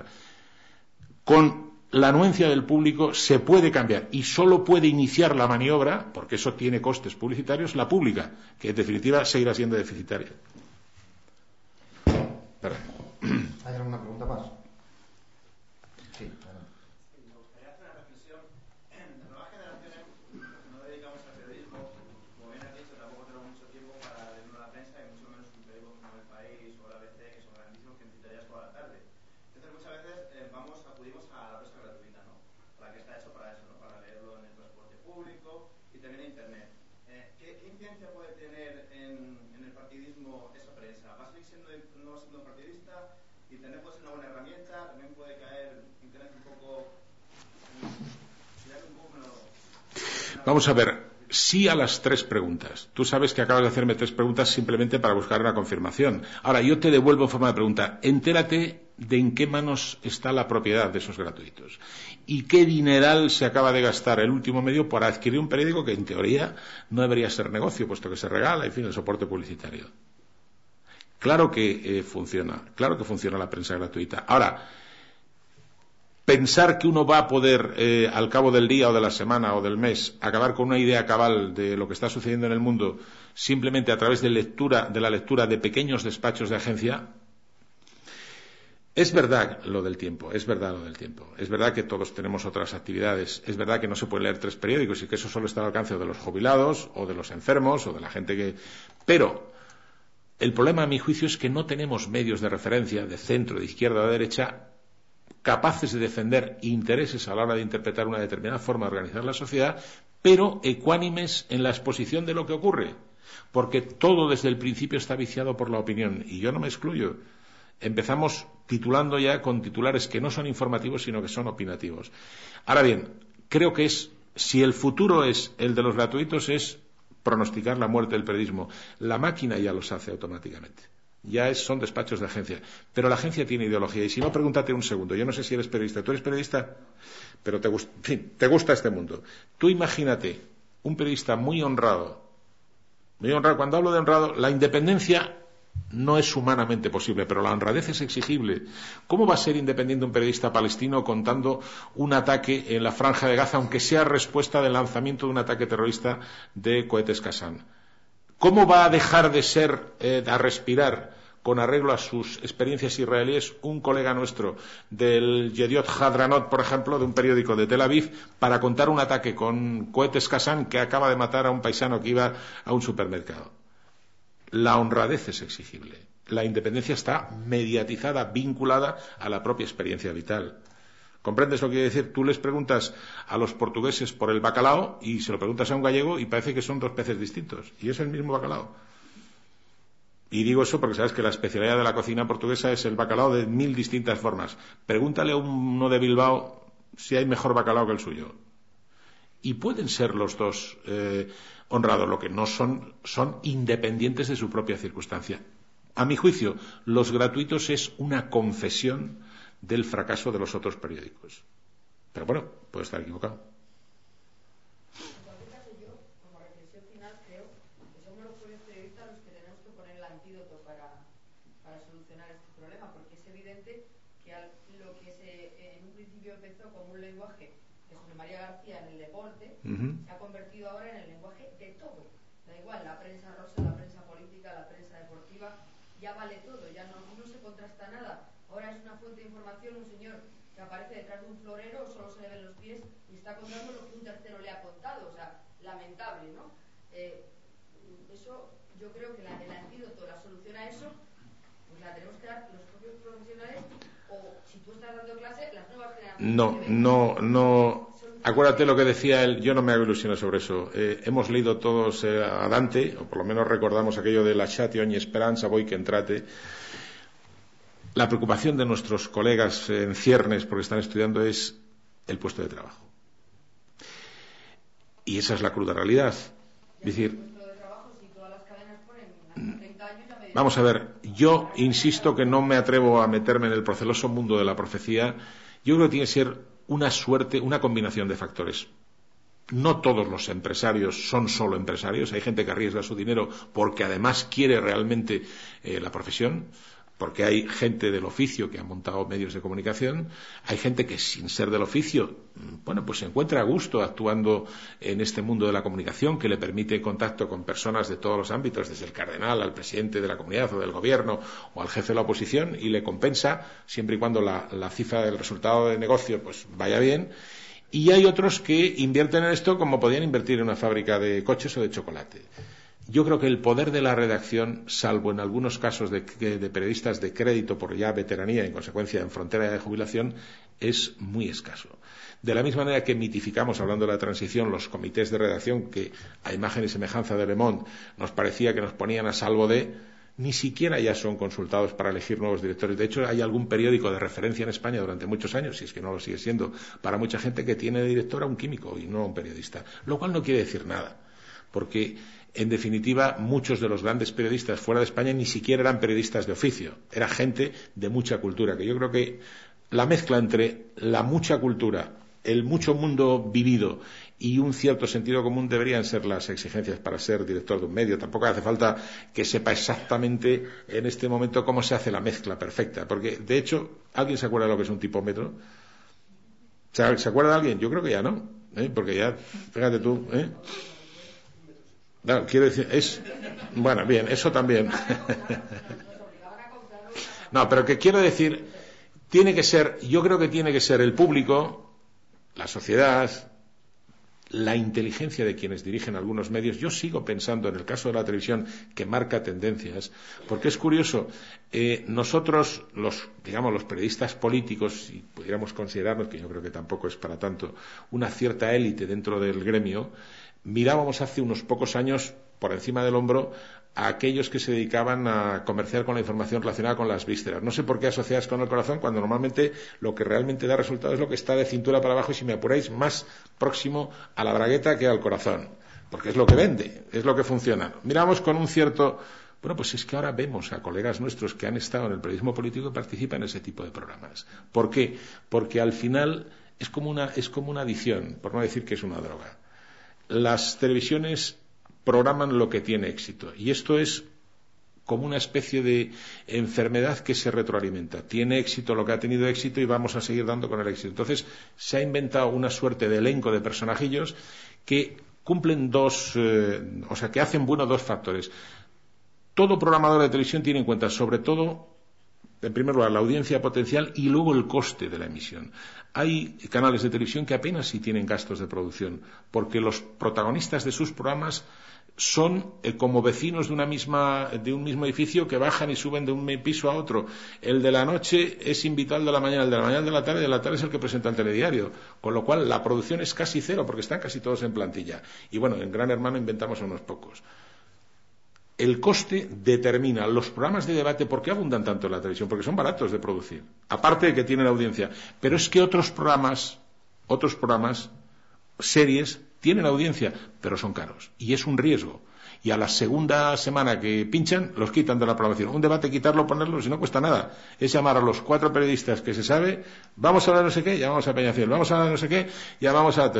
Con la anuencia del público se puede cambiar, y solo puede iniciar la maniobra, porque eso tiene costes publicitarios, la pública, que en definitiva seguirá siendo deficitaria. Perdón. ¿Hay alguna pregunta? más. Sí, claro. Me gustaría hacer una reflexión. Las nuevas generaciones no dedicamos al periodismo, como bien has dicho, tampoco tenemos mucho tiempo para leernos la prensa y mucho menos un periódico como El País o la A B C, que son grandísimos, que necesitarías por la tarde. Entonces muchas veces eh, vamos, acudimos a la prensa gratuita, ¿no? Para que está hecho para eso, ¿no? Para leerlo en el transporte público y también en internet. Eh, ¿qué, ¿Qué incidencia puede tener en, en el partidismo esa prensa? ¿Va a seguir siendo, no siendo partidista? Internet puede ser una buena herramienta, también puede caer Internet un poco... Un poco no, Vamos a ver, sí a las tres preguntas. Tú sabes que acabas de hacerme tres preguntas simplemente para buscar una confirmación. Ahora, yo te devuelvo en forma de pregunta. Entérate de en qué manos está la propiedad de esos gratuitos y qué dineral se acaba de gastar el último medio para adquirir un periódico que en teoría no debería ser negocio, puesto que se regala, en fin, el soporte publicitario. Claro que eh, funciona, claro que funciona la prensa gratuita. Ahora, pensar que uno va a poder, eh, al cabo del día o de la semana o del mes, acabar con una idea cabal de lo que está sucediendo en el mundo simplemente a través de lectura, de la lectura de pequeños despachos de agencia, es verdad lo del tiempo, es verdad lo del tiempo. Es verdad que todos tenemos otras actividades, es verdad que no se puede leer tres periódicos y que eso solo está al alcance de los jubilados o de los enfermos o de la gente que... Pero el problema, a mi juicio, es que no tenemos medios de referencia de centro, de izquierda o de derecha capaces de defender intereses a la hora de interpretar una determinada forma de organizar la sociedad, pero ecuánimes en la exposición de lo que ocurre, porque todo desde el principio está viciado por la opinión, y yo no me excluyo. Empezamos titulando ya con titulares que no son informativos, sino que son opinativos. Ahora bien, creo que es, si el futuro es el de los gratuitos, es pronosticar la muerte del periodismo. La máquina ya los hace automáticamente. Ya es, son despachos de agencia. Pero la agencia tiene ideología. Y si no, pregúntate un segundo. Yo no sé si eres periodista. ¿Tú eres periodista? Pero te, gust- en fin, te gusta este mundo. Tú imagínate un periodista muy honrado. Muy honrado. Cuando hablo de honrado, la independencia no es humanamente posible, pero la honradez es exigible. ¿Cómo va a ser independiente un periodista palestino contando un ataque en la Franja de Gaza, aunque sea respuesta del lanzamiento de un ataque terrorista de cohetes Qassam? ¿Cómo va a dejar de ser, eh, a respirar, con arreglo a sus experiencias israelíes, un colega nuestro del Yediot Hadranot, por ejemplo, de un periódico de Tel Aviv, para contar un ataque con cohetes Qassam que acaba de matar a un paisano que iba a un supermercado? La honradez es exigible. La independencia está mediatizada, vinculada a la propia experiencia vital. ¿Comprendes lo que quiere decir? Tú les preguntas a los portugueses por el bacalao y se lo preguntas a un gallego y parece que son dos peces distintos. Y es el mismo bacalao. Y digo eso porque sabes que la especialidad de la cocina portuguesa es el bacalao de mil distintas formas. Pregúntale a uno de Bilbao si hay mejor bacalao que el suyo. Y pueden ser los dos eh, honrados, lo que no son, son independientes de su propia circunstancia. A mi juicio, los gratuitos es una confesión del fracaso de los otros periódicos. Pero bueno, puedo estar equivocado. En cualquier caso, yo, como reflexión final, creo que somos los propios periodistas los que tenemos que poner el antídoto para, para solucionar este problema, porque es evidente que al, lo que se, en un principio empezó como un lenguaje de José María García en el deporte, uh-huh. se ha convertido ahora en el lenguaje de todo. Da igual, la prensa rosa, la prensa política, la prensa deportiva, ya vale todo, ya no, no se contrasta nada. Ahora es una fuente de información un señor que aparece detrás de un florero, solo se le ven los pies y está contando lo que un tercero le ha contado. O sea, lamentable, ¿no? Eh, eso, yo creo que la, el antídoto, la solución a eso, pues la tenemos que dar los propios profesionales, o si tú estás dando clase, las nuevas generaciones. No, no, no. Acuérdate lo que decía él, yo no me hago ilusiones sobre eso. Eh, hemos leído todos eh, a Dante, o por lo menos recordamos aquello de lasciate ogni speranza, voi che entrate. La preocupación de nuestros colegas en ciernes, porque están estudiando, es el puesto de trabajo. Y esa es la cruda realidad. Es decir, vamos a ver, yo insisto que no me atrevo a meterme en el proceloso mundo de la profecía. Yo creo que tiene que ser una suerte, una combinación de factores. No todos los empresarios son solo empresarios. Hay gente que arriesga su dinero porque además quiere realmente eh, la profesión. porque hay gente del oficio que ha montado medios de comunicación, hay gente que sin ser del oficio, bueno, pues se encuentra a gusto actuando en este mundo de la comunicación, que le permite contacto con personas de todos los ámbitos, desde el cardenal al presidente de la comunidad o del gobierno o al jefe de la oposición, y le compensa siempre y cuando la, la cifra del resultado de negocio pues vaya bien. Y hay otros que invierten en esto como podían invertir en una fábrica de coches o de chocolate. Yo creo que el poder de la redacción, salvo en algunos casos de, de periodistas de crédito por ya veteranía y en consecuencia en frontera de jubilación, es muy escaso. De la misma manera que mitificamos, hablando de la transición, los comités de redacción que, a imagen y semejanza de Le Monde, nos parecía que nos ponían a salvo de, ni siquiera ya son consultados para elegir nuevos directores. De hecho, hay algún periódico de referencia en España durante muchos años, si es que no lo sigue siendo, para mucha gente que tiene de director a un químico y no a un periodista. Lo cual no quiere decir nada, porque en definitiva, muchos de los grandes periodistas fuera de España ni siquiera eran periodistas de oficio, era gente de mucha cultura, que yo creo que la mezcla entre la mucha cultura, el mucho mundo vivido y un cierto sentido común deberían ser las exigencias para ser director de un medio. Tampoco hace falta que sepa exactamente en este momento cómo se hace la mezcla perfecta, porque de hecho, ¿alguien se acuerda de lo que es un tipómetro? ¿Se acuerda de alguien? Yo creo que ya no, ¿eh? Porque ya, fíjate tú, ¿eh? No, quiero decir, es, bueno, bien, eso también. No, pero que quiero decir, tiene que ser, yo creo que tiene que ser el público, la sociedad, la inteligencia de quienes dirigen algunos medios. Yo sigo pensando en el caso de la televisión que marca tendencias, porque es curioso, eh, nosotros, los, digamos, los periodistas políticos, si pudiéramos considerarnos, que yo creo que tampoco es para tanto, una cierta élite dentro del gremio, mirábamos hace unos pocos años por encima del hombro a aquellos que se dedicaban a comerciar con la información relacionada con las vísceras. No sé por qué asociadas con el corazón, cuando normalmente lo que realmente da resultado es lo que está de cintura para abajo y, si me apuráis, más próximo a la bragueta que al corazón, porque es lo que vende, es lo que funciona. Miramos con un cierto... Bueno, pues es que ahora vemos a colegas nuestros que han estado en el periodismo político y participan en ese tipo de programas. ¿Por qué? Porque al final es como una, es como una adicción, por no decir que es una droga. Las televisiones programan lo que tiene éxito, y esto es como una especie de enfermedad que se retroalimenta. Tiene éxito lo que ha tenido éxito y vamos a seguir dando con el éxito. Entonces se ha inventado una suerte de elenco de personajillos que cumplen dos, eh, o sea, que hacen bueno dos factores. Todo programador de televisión tiene en cuenta, sobre todo, en primer lugar, la audiencia potencial y luego el coste de la emisión. Hay canales de televisión que apenas si tienen gastos de producción, porque los protagonistas de sus programas son eh, como vecinos de una misma, de un mismo edificio que bajan y suben de un piso a otro. El de la noche es invitado al de la mañana, el de la mañana al de la tarde, el de la tarde es el que presenta el telediario. Con lo cual la producción es casi cero, porque están casi todos en plantilla. Y bueno, en Gran Hermano inventamos a unos pocos. El coste determina los programas de debate. ¿Por qué abundan tanto en la televisión? Porque son baratos de producir, aparte de que tienen audiencia. Pero es que otros programas, otros programas, series, tienen audiencia, pero son caros. Y es un riesgo. Y a la segunda semana que pinchan, los quitan de la programación. Un debate, quitarlo, ponerlo, si no cuesta nada. Es llamar a los cuatro periodistas que se sabe, vamos a hablar de no sé qué, llamamos a Peñafiel, vamos a hablar de no sé qué, llamamos a...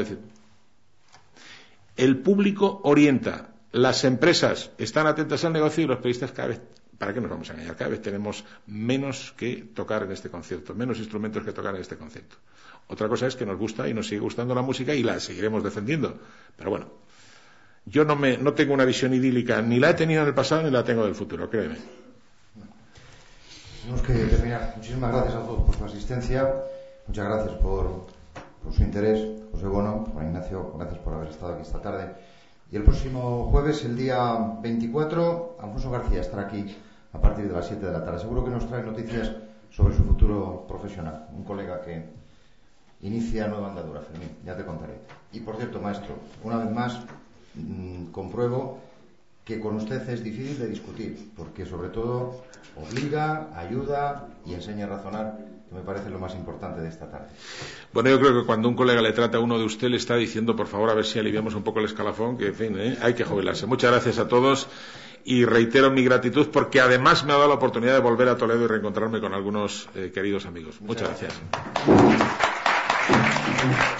El público orienta. Las empresas están atentas al negocio y los periodistas cada vez, ¿para qué nos vamos a engañar? Cada vez tenemos menos que tocar en este concierto, menos instrumentos que tocar en este concierto. Otra cosa es que nos gusta y nos sigue gustando la música y la seguiremos defendiendo. Pero bueno, yo no, me, no tengo una visión idílica, ni la he tenido en el pasado ni la tengo del futuro, créeme. Tenemos que terminar. Muchísimas gracias a todos por su asistencia. Muchas gracias por, por su interés. José Bono, Juan Ignacio, gracias por haber estado aquí esta tarde. Y el próximo jueves, el día veinticuatro, Alfonso García estará aquí a partir de las siete de la tarde. Seguro que nos trae noticias sobre su futuro profesional. Un colega que inicia nueva andadura, Fermín, ya te contaré. Y por cierto, maestro, una vez más mmm, compruebo que con usted es difícil de discutir, porque sobre todo obliga, ayuda y enseña a razonar, que me parece lo más importante de esta tarde. Bueno, yo creo que cuando un colega le trata a uno de usted, le está diciendo, por favor, a ver si aliviamos un poco el escalafón, que en fin, ¿eh? Hay que jubilarse. Muchas gracias a todos y reitero mi gratitud porque además me ha dado la oportunidad de volver a Toledo y reencontrarme con algunos eh, queridos amigos. Muchas, Muchas gracias. gracias.